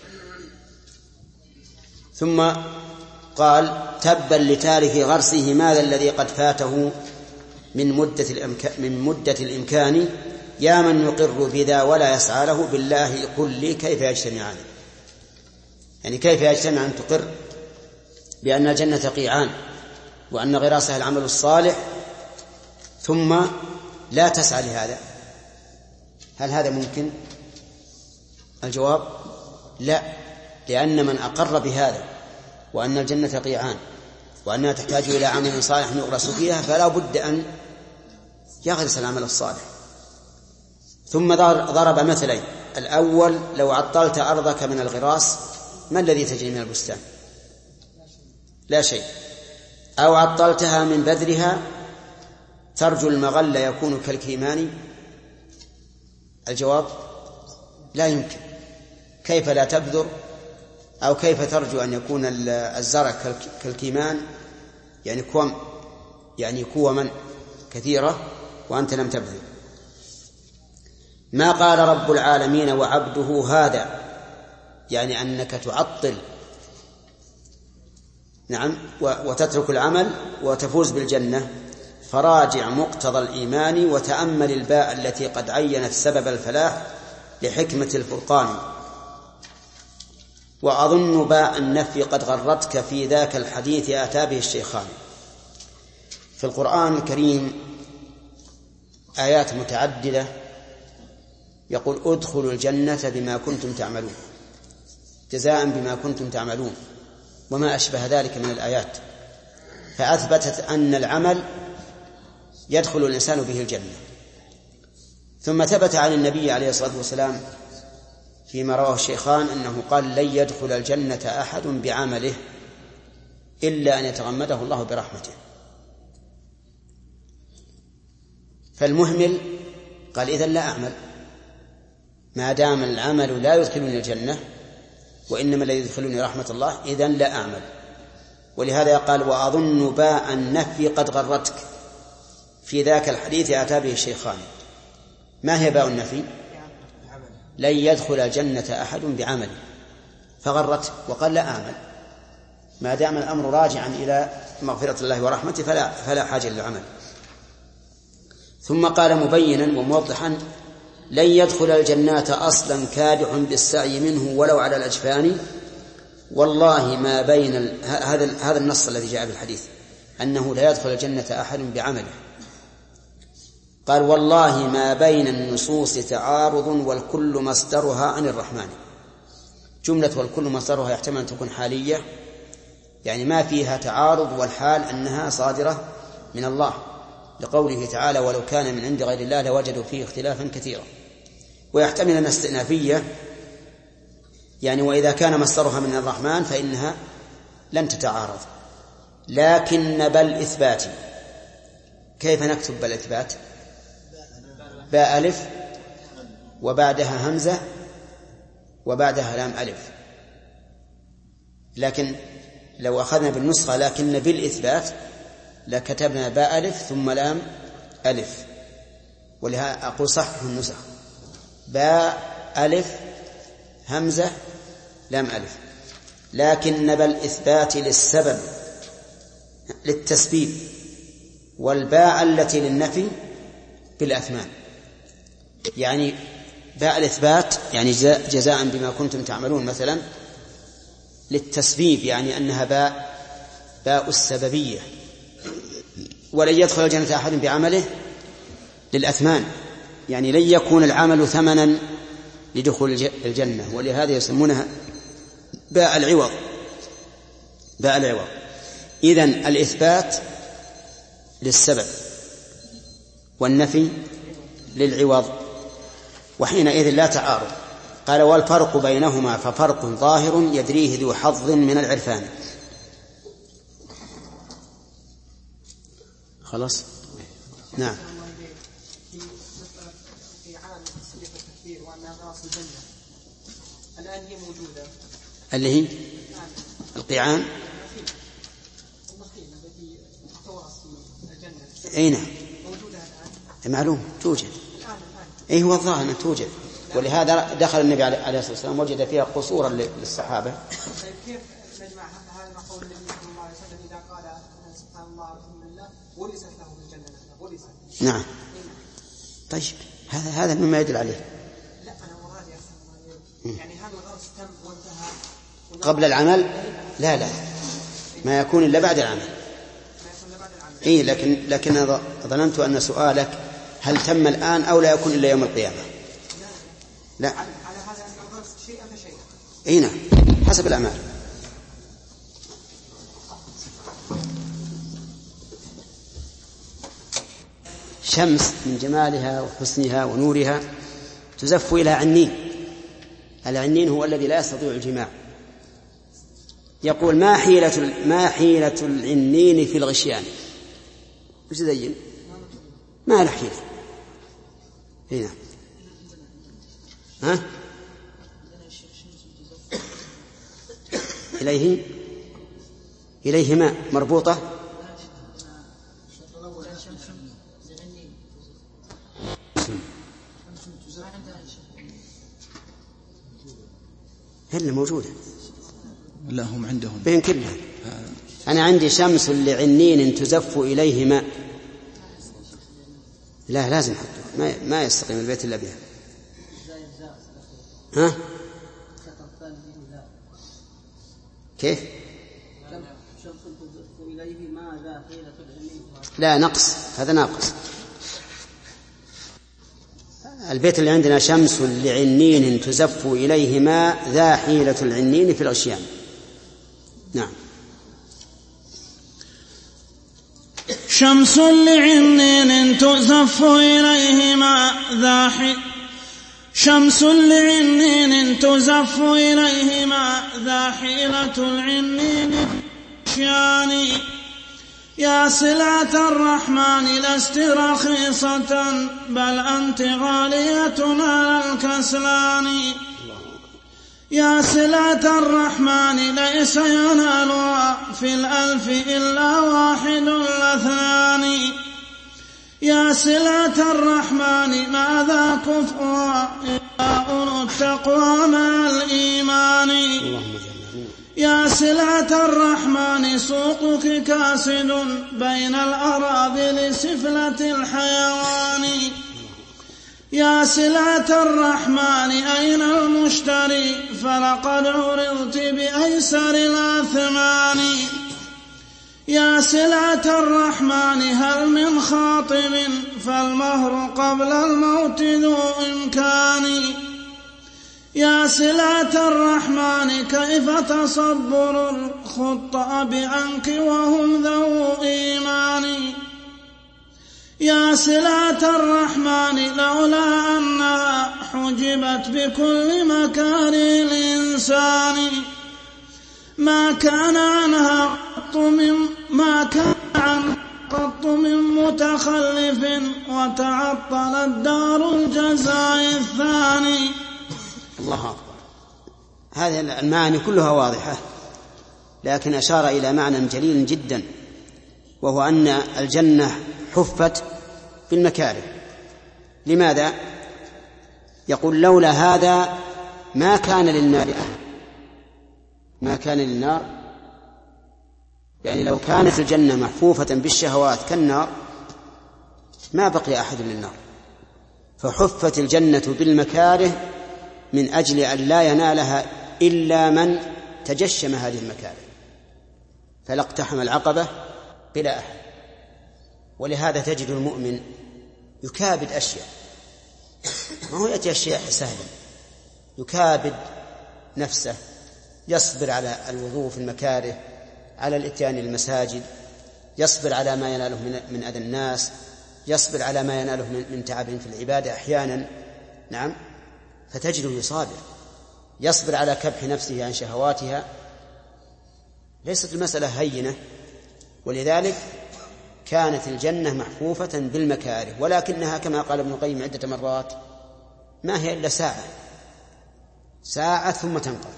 ثم قال تبا لتارك غرسه ماذا الذي قد فاته من مدة الإمكان, من مدة الإمكان. يا من يقر بذا ولا يسعى له بالله قل لي كيف يجتمعان. يعني كيف يجتمع أن تقر بأن الجنة قيعان وأن غراسها العمل الصالح ثم لا تسعى لهذا؟ هل هذا ممكن؟ الجواب لا، لأن من أقر بهذا وأن الجنة قيعان وأنها تحتاج إلى عمل صالح يغرس فيها فلا بد أن يغرس العمل الصالح. ثم ضرب مثلين: الأول لو عطلت أرضك من الغراس ما الذي تجري من البستان؟ لا شيء. أو عطلتها من بذرها ترجو المغل يكون كالكيمان. الجواب لا يمكن. كيف لا تبذر أو كيف ترجو أن يكون الزرع كالكيمان، يعني كوم يعني كوما كثيرة وأنت لم تبذر. ما قال رب العالمين وعبده هذا يعني أنك تعطل نعم وتترك العمل وتفوز بالجنة، فراجع مقتضى الإيمان وتأمل الباء التي قد عينت سبب الفلاح لحكمة الفرقان. وأظن باء النفي قد غرتك في ذاك الحديث آتى به الشيخان. في القرآن الكريم آيات متعددة يقول ادخلوا الجنة بما كنتم تعملون، جزاء بما كنتم تعملون، وما أشبه ذلك من الآيات، فأثبتت أن العمل يدخل الإنسان به الجنة. ثم ثبت عن النبي عليه الصلاة والسلام فيما رواه الشيخان أنه قال لن يدخل الجنة أحد بعمله إلا أن يتغمده الله برحمته. فالمهمل قال إذن لا أعمل، ما دام العمل لا يدخلني الجنة وإنما الذي يدخلني رحمة الله إذن لا أعمل. ولهذا قال وأظن باء النفي قد غرتك في ذاك الحديث أتى به الشيخان. ما هي باء النفي؟ لن يدخل الجنة أحد بعمل، فغرت وقال لا أعمل، ما دام الأمر راجعا إلى مغفرة الله ورحمته فلا, فلا حاجة للعمل. ثم قال مبينا وموضحا لن يدخل الجنة أصلا كادح بالسعي منه ولو على الأجفان، والله ما بين ال... هذا هذا النص الذي جاء بالحديث أنه لا يدخل الجنة أحد بعمله. قال والله ما بين النصوص تعارض والكل مصدرها عن الرحمن. جملة والكل مصدرها يحتمل أن تكون حالية، يعني ما فيها تعارض، والحال أنها صادرة من الله، لقوله تعالى ولو كان من عند غير الله لوجدوا فيه اختلافا كثيرا. ويحتمل أن استئنافية، يعني وإذا كان مصدرها من الرحمن فإنها لن تتعارض. لكن بل إثبات، كيف نكتب بل إثبات؟ باء ألف وبعدها همزة وبعدها لام ألف. لكن لو أخذنا بالنسخة لكن بالإثبات لكتبنا باء ألف ثم لام ألف، ولهذا أقول صح النسخ باء ألف همزة لام ألف. لكن بالإثبات للسبب للتسبيب، والباء التي للنفي بالأثمان، يعني باء الإثبات يعني جزاء بما كنتم تعملون مثلا للتسبيب، يعني أنها باء باء السببية. ولن يدخل الجنة أحد بعمله للأثمان، يعني لن يكون العمل ثمنا لدخول الجنة، ولهذا يسمونها باء العوض باء العوض. إذن الإثبات للسبب والنفي للعوض، وحينئذ لا تعارض. قال والفرق بينهما ففرق ظاهر يدريه ذو حظ من العرفان. خلاص نعم. الآن هي موجودة اللي هي القيعان أين موجودة الآن معلوم توجد أي هو الظاهر أنها توجد، ولهذا دخل النبي عليه الصلاة والسلام وجد فيها قصورا للصحابة. طيب كيف نجمع هذا قول النبي صلى الله عليه وسلم إذا قال سبحان الله والحمد لله ورثت له الجنة ورثت؟ نعم. طيب هذا هذا مما يدل عليه. لا أنا مرادي يعني هذا الغرس تم وانتهى قبل العمل؟ لا لا ما يكون إلا بعد العمل. إيه لكن لكن ظننت أن سؤالك هل تم الآن أو لا يكون إلا يوم القيامة؟ لا على هذا أن الغرس شيئا فشيئا. إيه نعم حسب الأعمال. شمس من جمالها وحسنها ونورها تزف إلى عنين. العنين هو الذي لا يستطيع الجماع. يقول ما حيلة ما حيلة العنين في الغشيان؟ وش زين؟ ما له حيلة. هنا ها إليه إليه ماء مربوطة إلا موجودة. لا هم عندهم بين كلها. أنا عندي شمس لعنين تزف إليه ماء. لا لازم حطه، ما ما يستقيم البيت إلا بها. ها؟ كيف؟ لا نقص، هذا ناقص. البيت اللي عندنا شمس لعنين تزف إليه ماء ذا حيلة العنين في الغشيان. نعم. شمس لعنين تزف إليه ماء ذا حيلة شمس لعنين تزف إليه ماء ذا حيلة العنين شاني يا سلعة الرحمن لست رخيصة بل أنت غالية على الكسلان يا سلعة الرحمن ليس ينالها في الألف إلا واحد الاثنان يا سلعة الرحمن ماذا كفؤها إلا أولو التقوى مع الإيمان يا سلعة الرحمن سوقك كاسد بين الأراذل سفلة الحيوان يا سلعة الرحمن أين المشتري فلقد عرضت بأيسر الأثمان يا سلعة الرحمن هل من خاطب فالمهر قبل الموت ذو إمكان يا سلعة الرحمن كيف تصبر الخطأ عنك وهم ذو إيمان يا سلعة الرحمن لولا أنها حجبت بكل مكاره الإنسان ما كان عنها قط من ما كان عنها قط من متخلف وتعطل الدار الجزاء الثاني. الله أكبر. هذه المعاني كلها واضحة، لكن أشار إلى معنى جليل جدا، وهو أن الجنة حفت بالمكاره. لماذا؟ يقول لولا هذا ما كان للنار أحد، ما كان للنار، يعني لو كانت الجنة محفوفة بالشهوات كالنار ما بقي أحد للنار، فحفت الجنة بالمكاره من أجل أن لا ينالها إلا من تجشم هذه المكاره، فلا اقتحم العقبة بلا أحد. ولهذا تجد المؤمن يكابد أشياء، ما هو يأتي أشياء سهلة، يكابد نفسه، يصبر على الوضوء في المكاره، على الاتيان للمساجد، يصبر على ما يناله من أذى الناس، يصبر على ما يناله من تعب في العبادة أحيانا. نعم، فتجده يصابر، يصبر على كبح نفسه عن شهواتها. ليست المسألة هينة، ولذلك كانت الجنة محفوفة بالمكاره، ولكنها كما قال ابن القيم عدة مرات ما هي إلا ساعة ساعة ثم تنقضي.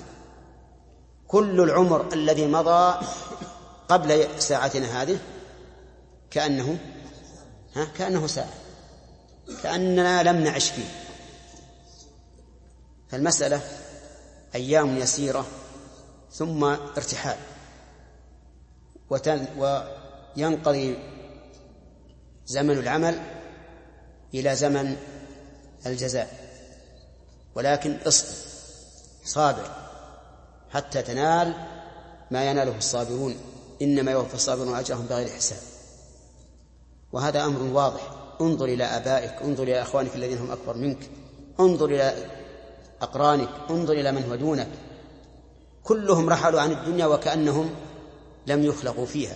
كل العمر الذي مضى قبل ساعتنا هذه كأنه ها كأنه ساعة، كأننا لم نعش فيه. فالمسألة أيام يسيرة ثم ارتحال، وينقضي زمن العمل إلى زمن الجزاء. ولكن اصبر صابر حتى تنال ما يناله الصابرون، إنما يوفى الصابرون أجرهم بغير حساب. وهذا أمر واضح. انظر إلى آبائك، انظر إلى أخوانك الذين هم أكبر منك، انظر إلى أقرانك، انظر إلى من هو دونك، كلهم رحلوا عن الدنيا وكأنهم لم يخلقوا فيها.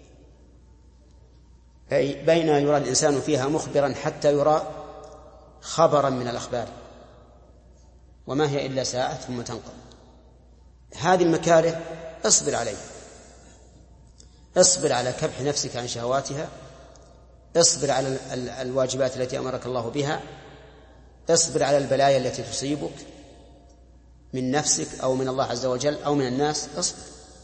بين يرى الإنسان فيها مخبرا حتى يرى خبرا من الأخبار، وما هي إلا ساعة ثم تنقضي. هذه المكاره اصبر عليها، اصبر على كبح نفسك عن شهواتها، اصبر على الواجبات التي أمرك الله بها، اصبر على البلايا التي تصيبك من نفسك أو من الله عز وجل أو من الناس، اصبر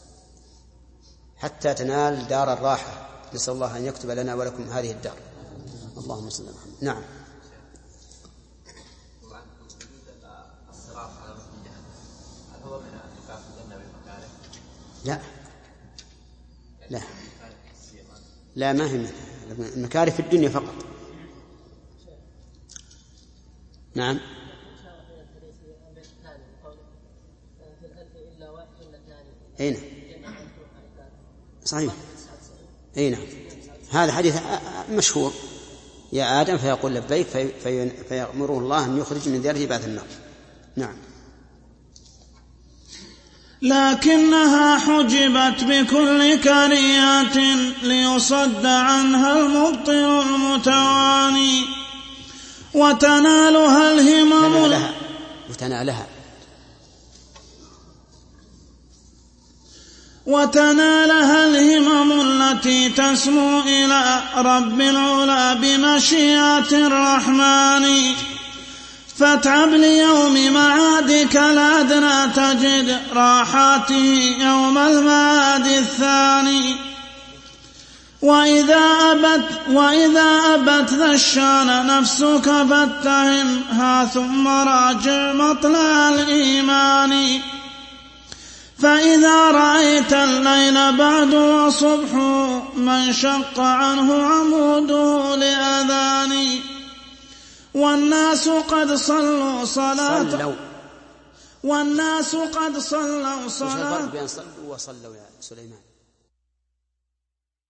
حتى تنال دار الراحة. نسأل الله أن يكتب لنا ولكم هذه الدار. اللهم صل على محمد. نعم. الصراط على وجه جهنم هل هو من لا لا لا ما هي المكاره في الدنيا فقط. نعم أين صحيح أين هذا حديث مشهور يا آدم فيقول لبيك في في فيأمره الله أن يخرج من ذريته بعد النار. نعم. لكنها حجبت بكل كريات ليصد عنها المبطل المتواني وتنالها الهمم وتنالها وتنالها وتنالها الهمم التي تسمو إلى رب العلا بمشيئة الرحمن فاتعب ليوم معادك الأدنى تجد راحاته يوم المعاد الثاني وإذا أبت, وإذا أبت ذا الشان نفسك فاتهمها ثم راجع مطلع الإيمان فإذا رأيت الليل بعد وصبح من شق عنه عموده لأذان والناس قد صلوا صلاة والناس قد صلوا صلاة بين صلوا وصلوا يا سليمان